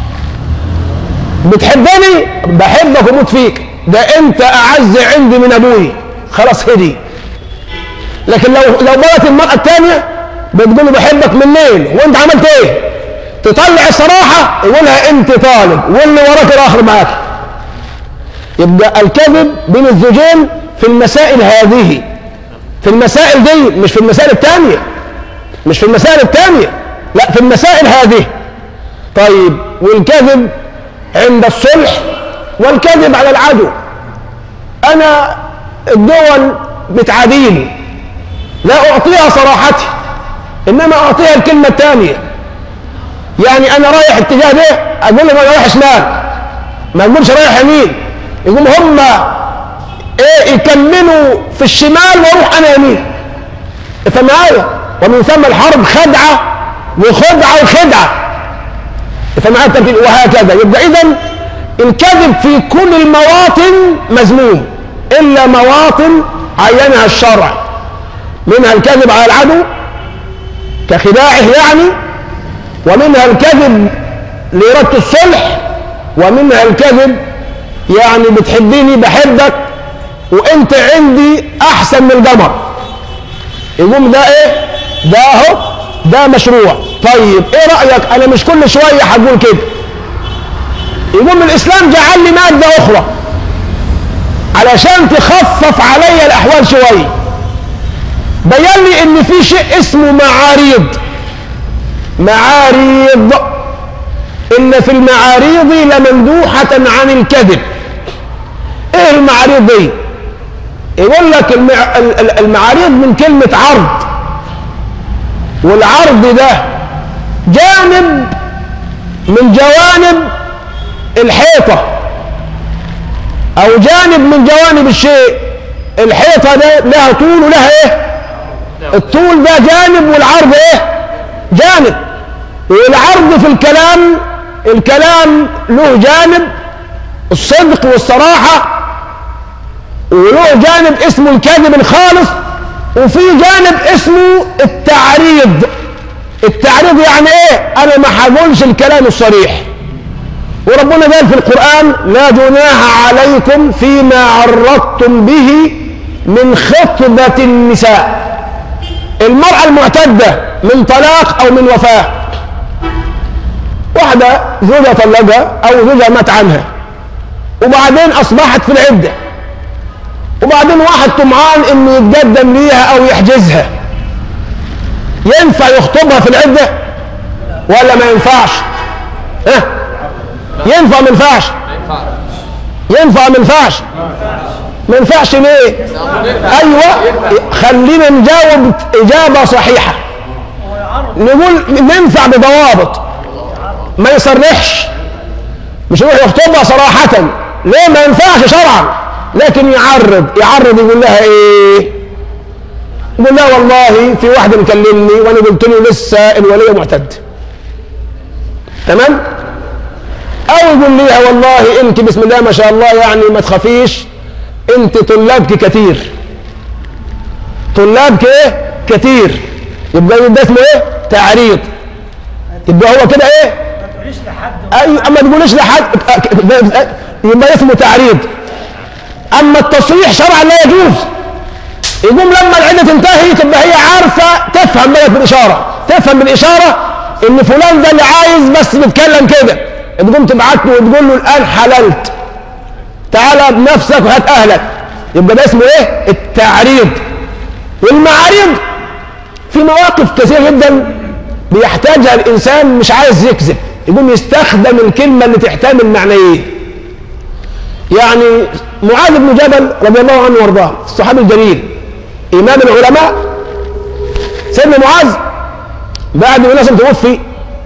S1: بتحبني؟ بحبك وموت فيك، ده انت اعز عندي من ابوي، خلاص هدي. لكن لو لو مرت المرأة الثانية بتقول له بحبك منين وانت عملت ايه؟ تطلع الصراحة يقولها انت طالب واللي وراك الاخر معاك. يبقى الكذب بين الزوجين في المسائل هذه، في المسائل دي، مش في المسائل الثانية، مش في المسائل الثانية، لا في المسائل هذه. طيب والكذب عند الصلح والكذب على العدو. انا الدول بتعاديني، لا اعطيها صراحتي انما اعطيها الكلمه الثانيه. يعني انا رايح اتجاه ده اقول لهم انا رايح شمال، ما اقولش رايح يمين، يقوم هم ايه يكملوا في الشمال واروح انا يمين. فمعايا؟ ومن ثم الحرب خدعه وخدعه وخدعه. فمعايا التمثيل وهكذا. يبقى اذا الكذب في كل المواطن مذموم الا مواطن عينها الشرع، منها الكذب على العدو كخداعه يعني، ومنها الكذب لإرادة الصلح، ومنها الكذب يعني بتحبيني بحبك وانت عندي احسن من القمر. يقوم ده ايه؟ ده اهو ده مشروع. طيب ايه رأيك؟ انا مش كل شوية هقول كده. يقوم الاسلام جعل لي مادة اخرى علشان تخفف علي الاحوال شوية. بين لي ان في شيء اسمه معاريض. معاريض ان في المعاريض لمندوحة عن الكذب. ايه المعاريض دي؟ يقول لك المع... المعاريض من كلمة عرض، والعرض ده جانب من جوانب الحيطة او جانب من جوانب الشيء. الحيطة ده لها طول ولها ايه؟ الطول ده جانب والعرض ايه؟ جانب. والعرض في الكلام، الكلام له جانب الصدق والصراحة، وله جانب اسمه الكذب الخالص، وفي جانب اسمه التعريض. التعريض يعني ايه؟ انا ما هقولش الكلام الصريح. وربنا قال في القرآن: لا جناح عليكم فيما عرضتم به من خطبة النساء. المرأة المعتدة من طلاق او من وفاة، واحدة زوجها طلقها او زوجها مات عنها وبعدين اصبحت في العدة، وبعدين واحد طمعان انه يتقدم ليها او يحجزها، ينفع يخطبها في العدة ولا ما ينفعش؟ اه؟ ينفع ما ينفعش؟ ينفع ما ينفعش؟ ما ينفعش ليه؟ ايوه خلينا نجاوب اجابة صحيحة. نقول ننفع بضوابط، ما يصرحش، مش يروح يخطبها صراحة. ليه ما ينفعش شرعا؟ لكن يعرض يعرض يقول لها ايه؟ يقول لها والله في واحد مكلمني وانا قلت له لسه الولية معتد، تمام؟ او يقول لها والله انت بسم الله ما شاء الله يعني ما تخافيش، انت طلابك كتير، طلابك ايه؟ كتير. يبقى ده اسمه ايه؟ تعريض. يبقى هو كده ايه؟
S3: ما تقوليش لحد.
S1: اي ما تقوليش لحد، يبقى اسمه تعريض. اما التصريح شرعا لا يجوز. يقوم لما العده تنتهي تبقى هي عارفه تفهم بقى بالاشاره، تفهم بالاشاره ان فلان ده اللي عايز بس بيتكلم كده، تقوم تبعت له وتقول له الان حللت، تعالى بنفسك وهات اهلك. يبقى ده اسمه ايه؟ التعريض. والمعاريض في مواقف كثيره جدا بيحتاجها الانسان مش عايز يكذب، يقوم يستخدم الكلمه اللي تحتمل معنيين. يعني معاذ بن جبل رضي الله عنه وارضاه، الصحابي الجليل امام العلماء، سيدنا معاذ بعد ما النبي توفي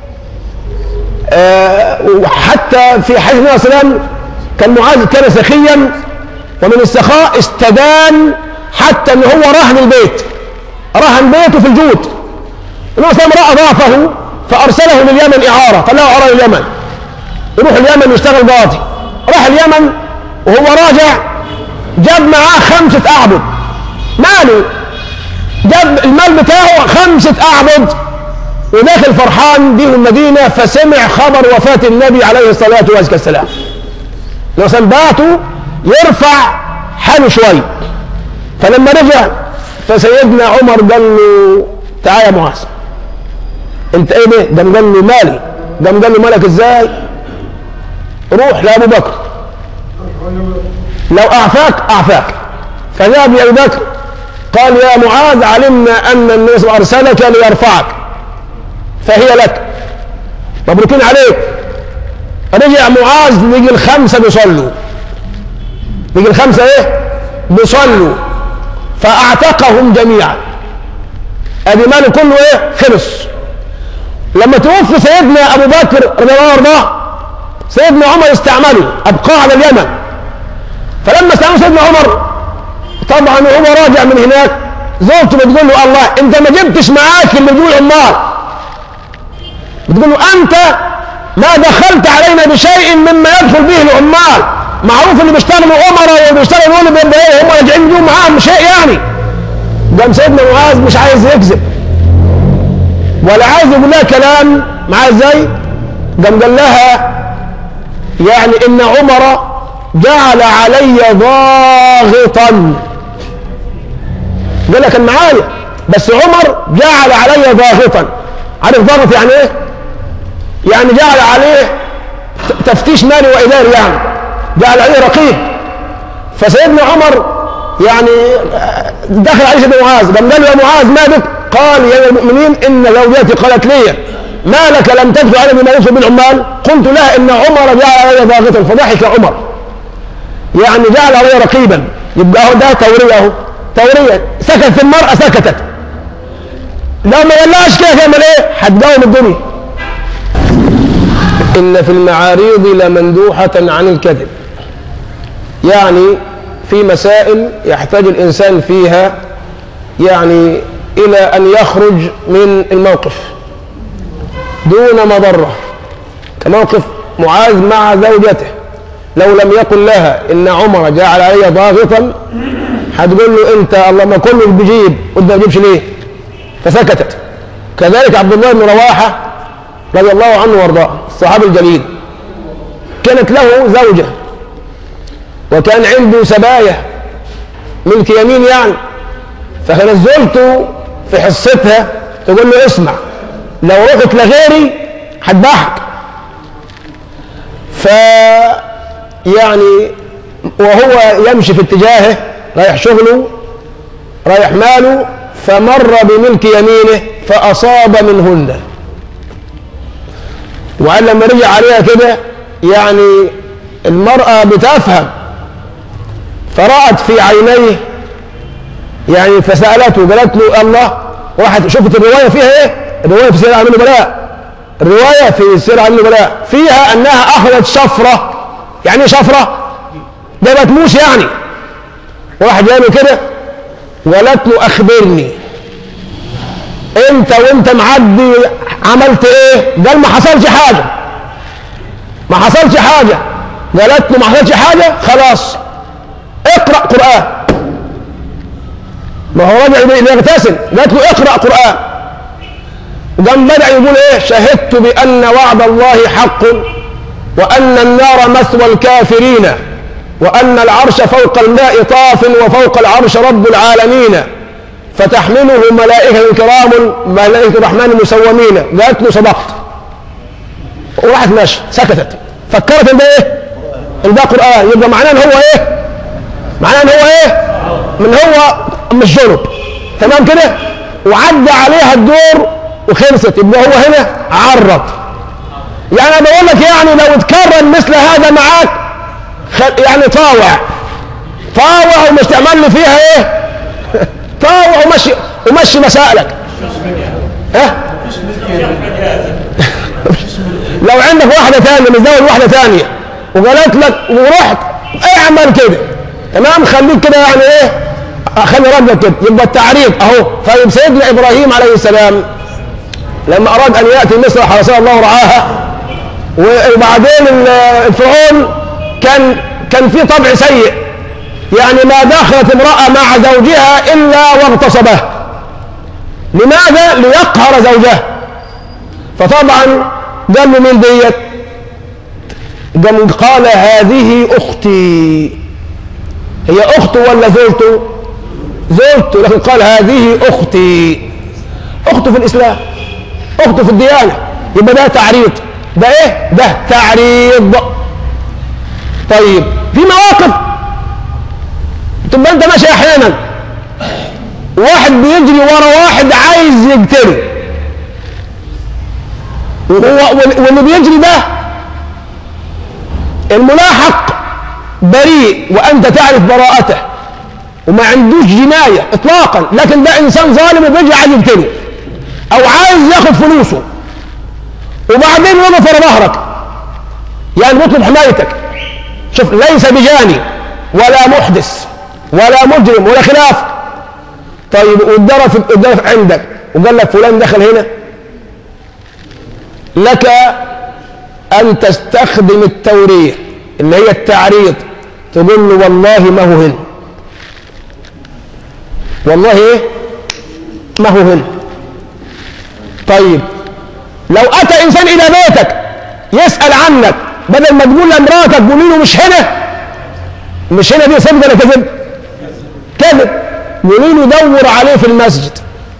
S1: أه وحتى في حديث النبي صلى الله عليه وسلم كان معاذ كان سخيا، ومن السخاء استدان حتى ان هو رهن البيت، رهن بيته في الجود. النبي صلى الله عليه وسلم راى ضعفه فارسله لليمن اعاره، قال له اعاره اليمن يروح اليمن يشتغل قاضي. راح اليمن وهو راجع جاب معاه خمسة أعبد، ماله؟ جاب المال بتاعه خمسة أعبد وداخل فرحان بيه المدينة، فسمع خبر وفاة النبي عليه الصلاة والسلام. لو سنباته يرفع حاله شوي، فلما رجع فسيدنا عمر قال له تعال يا معاذ انت ايه ده؟ ده قال له مالي. ده قال له مالك ازاي؟ روح لأبو بكر لو أعفاك أعفاك. فذهب لأبي بكر قال يا معاذ علمنا أن النبي صلى الله عليه وسلم أرسلك ليرفعك فهي لك، مبروكين عليك. رجع معاذ لقي الخمسة بيصلوا، لقي الخمسة ايه؟ بيصلوا، فأعتقهم جميعا. أدي ماله كله ايه؟ خلص. لما توفي سيدنا أبو بكر رضي الله عنه سيدنا عمر استعمله أبقاه على اليمن. فلما استعمله سيدنا عمر طبعا وهو راجع من هناك زوجته بتقول له الله انت ما جبتش معاك اللي بيقول عمال، بتقول له انت ما دخلت علينا بشيء مما يدخل به العمال، معروف اللي بيشتغلوا امراء واللي بيشتغلوا دول بيبقى ايه هم راجعين بيهم معاهم شيء يعني. قام سيدنا معاذ مش عايز يكذب ولا عايز يقول لها كلام معاه ازاي؟ قام قال لها يعني ان عمر جعل علي ضاغطا. قال لك كان معايا بس عمر جعل علي ضاغطا. عارف ضاغط يعني ايه؟ يعني جعل عليه تفتيش مالي واداري، يعني جعل عليه رقيب. فسيدنا عمر يعني دخل عليه سيدنا معاذ، قام قال له يا معاذ ما بك؟ قال يا المؤمنين ان زوجتي قالت لي ما لك لم تدفع علي بما يدفع بالعمال؟ قلت لها ان عمر جعل علي ضاغطا. فضحك عمر، يعني جعل علي رقيبا. يبقى اهو ده توريه، اهو توريه. سكتت المرأة سكتت، لو ما قالهاش كده تعمل ايه؟ هتقاوم الدنيا. ان في المعاريض لمندوحة عن الكذب، يعني في مسائل يحتاج الانسان فيها يعني الى ان يخرج من الموقف دون مضرة، كموقف معاذ مع زوجته. لو لم يقل لها ان عمر جعل علي ضاغطا هتقول له انت الله ما كله بيجيب وانت ما بتجيبش ليه؟ فسكتت. كذلك عبد الله بن رواحة رضي الله عنه وارضاه الصحابي الجليل، كانت له زوجة وكان عنده سبايا ملك يمين يعني، فكانت زوجته في حصتها تقول له اسمع لو رحت لغيري هتضحك. ف يعني وهو يمشي في اتجاهه رايح شغله رايح ماله، فمر بملك يمينه فأصاب منهن. وقال لما رجع عليها كده يعني المرأة بتفهم، فرأت في عينيه يعني فسألته قالت له الله. راحت شفت الرواية فيها ايه؟ الرواية في سير عامل بلاء، الرواية في سير عامل بلاء فيها انها اخذت شفرة. يعني ايه شفرة؟ ده بتموس يعني. وراح جاي له كده وقالت له اخبرني انت وانت معدي عملت ايه؟ قال ما حصلش حاجة، ما حصلش حاجة. قالت له ما حصلش حاجة، خلاص اقرأ قرآن. ما هو رجع يغتسل، قالت له اقرأ قرآن. قام بدأ يقول ايه؟ شهدت بأن وعد الله حق وأن النار مثوى الكافرين وأن العرش فوق الماء طاف وفوق العرش رب العالمين فتحمله ملائكة كرام ملائكة الرحمن مسومين. قالت له صدقت وراحت ماشي سكتت. فكرت ان ده ايه؟ ان ده قرآن. يبقى معناه ان هو ايه؟ معناه ان هو ايه؟ من هو مش جنب، تمام كده؟ وعدى عليها الدور وخلصت. يبقى هو هنا عرض. يعني انا بقول لك يعني لو اتكرر مثل هذا معاك يعني طاوع طاوع ومش تعمل لي فيها ايه؟ طاوع ومشي ومشي مسائلك. ها؟ لو عندك واحدة ثانية متزوج واحدة ثانية وقالت لك ورحت اعمل كده، تمام؟ خليك كده يعني ايه؟ خلي رجلك كده. يبقى التعريض اهو. طيب سيدنا ابراهيم عليه السلام لما اراد ان ياتي مصر حرسها الله ورعاها، وبعدين الفرعون كان كان في طبع سيء، يعني ما دخلت امرأة مع زوجها إلا واغتصبه. لماذا؟ ليقهر زوجها. فطبعا قال له من ديت؟ قال هذه أختي. هي أخته ولا زوجته؟ زوجته، لكن قال هذه أختي. أخته في الإسلام، أخته في الديانة. يبقى ده تعريض. ده إيه؟ ده تعريض. طيب في مواقف تبقى انت ماشي احيانا واحد بيجري ورا واحد عايز يقتله، واللي بيجري ده الملاحق بريء وانت تعرف براءته وما عندوش جناية اطلاقا، لكن ده انسان ظالم وبيجري عايز يقتله او عايز ياخد فلوسه، وبعدين وقف ورا ظهرك يعني بيطلب حمايتك. شوف، ليس بجاني ولا محدث ولا مجرم ولا خلاف. طيب والدرف الدرف عندك وقال لك فلان دخل هنا، لك ان تستخدم التورية اللي هي التعريض، تقول له والله ما هو هنا، والله ايه ما هو هنا. طيب لو اتى انسان الى بيتك يسال عنك، بدل ما تقول لامراتك قولي له مش هنا، مش هنا دي صدق ولا كذب؟ كذب. قولي له دور عليه في المسجد،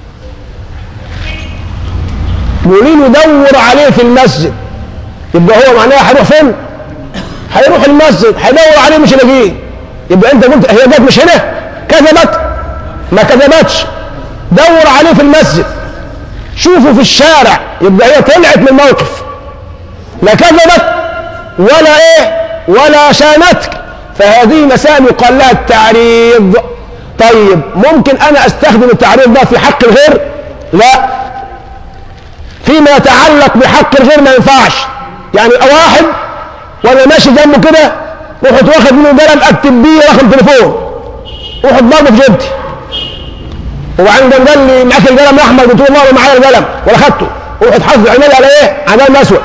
S1: قولي له دور عليه في المسجد، يبقى هو معناها هيروح فين؟ هيروح المسجد، هيدور عليه مش يلاقيه. يبقى انت قلت هي جت مش هنا، كذبت؟ ما كذبتش. دور عليه في المسجد، شوفه في الشارع، يبقى هي طلعت من الموقف، لا كذبت ولا ايه ولا شانتك. فهذه مسائل يقال لها التعريض. طيب ممكن انا استخدم التعريض ده في حق الغير؟ لا، فيما يتعلق بحق الغير ما ينفعش. يعني واحد وانا ماشي جنبه كده رحت واخد منه قلم اكتب بيه رقم تليفون، رحت ضربه في جيبتي، وبعدين قال لي معاك القلم يا احمد؟ قلت له والله معايا القلم، ولا خدته، ورحت حاطط عيني على ايه؟ على قلم اسود.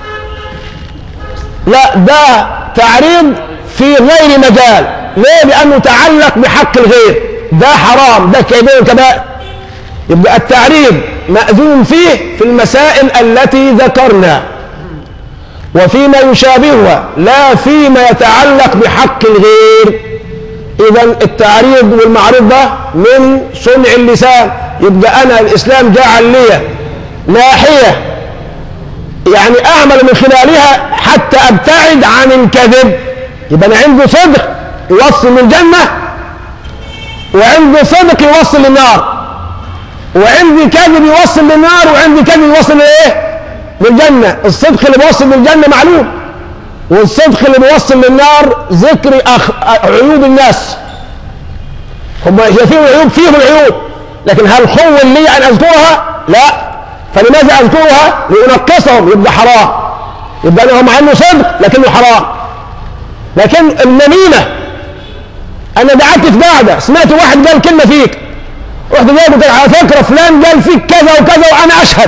S1: لا، ده تعريض في غير مجال. ليه؟ لانه تعلق بحق الغير، ده حرام، ده كبير الكبائر. يبقى التعريض مأذون فيه في المسائل التي ذكرنا وفيما يشابهها، لا فيما يتعلق بحق الغير. إذا التعريض والمعروض ده من صنع اللسان. يبقى أنا الإسلام جعل لي ناحية يعني أعمل من خلالها حتى أبتعد عن الكذب. يبقى أنا عندي صدق يوصل للجنة، وعندي صدق يوصل للنار، وعندي كذب يوصل للنار، وعندي كذب يوصل لإيه؟ للجنة. الصدق اللي بيوصل للجنة معلوم، والصدق اللي بيوصل للنار ذكر أخ... عيوب الناس. هم فيهم العيوب، فيهم العيوب، لكن هل خول لي أن أذكرها؟ لا. فلماذا أذكرها؟ لأنقصهم، يبقى حرام. يبقى أنا هم عنه صدق لكنه حرام. لكن النميمة، أنا قعدت في قاعدة سمعت واحد قال كلمة فيك، رحت جاي قلت على فكرة فلان قال فيك كذا وكذا وأنا أشهد،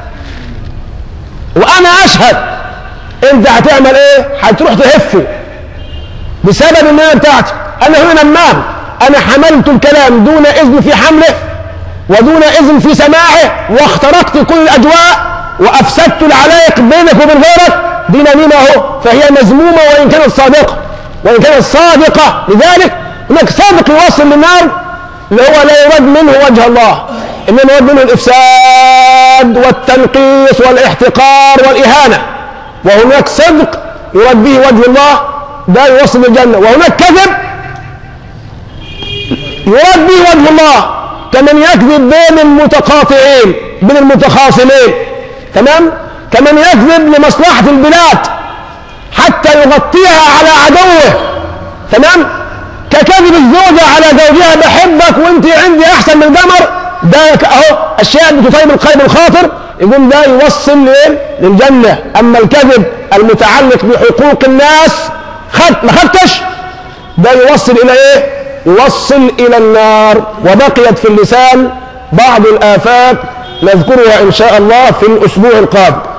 S1: وأنا أشهد. أنت هتعمل إيه؟ هتروح تهفه بسبب النميمة بتاعتي. أنا هنا نمام، أنا حملت الكلام دون إذن في حمله ودون إذن في سماعه، واخترقت كل الأجواء وأفسدت العلايق بينك وبين غيرك. دي نميمة أهو، فهي مذمومة وإن كانت صادقة، وإن كانت صادقة. لذلك هناك صادق يوصل للنار اللي هو لا يراد منه وجه الله، إنما يراد منه الإفساد والتنقيص والاحتقار والإهانة. وهناك صدق يراد به وجه الله، ده يوصل للجنة. وهناك كذب يراد به وجه الله، كمن يكذب بين المتقاطعين، بين المتخاصمين، تمام؟ كمن يكذب لمصلحة البلاد حتى يغطيها على عدوه، تمام؟ ككذب الزوجة على زوجها بحبك وانت عندي احسن من القمر. ده اهو اشياء بتطيب القلب الخاطر، يقول ده يوصل للجنة. اما الكذب المتعلق بحقوق الناس خد ما خدتش، ده يوصل الى ايه؟ يوصل الى النار. وبقيت في اللسان بعض الآفات نذكرها ان شاء الله في الاسبوع القادم.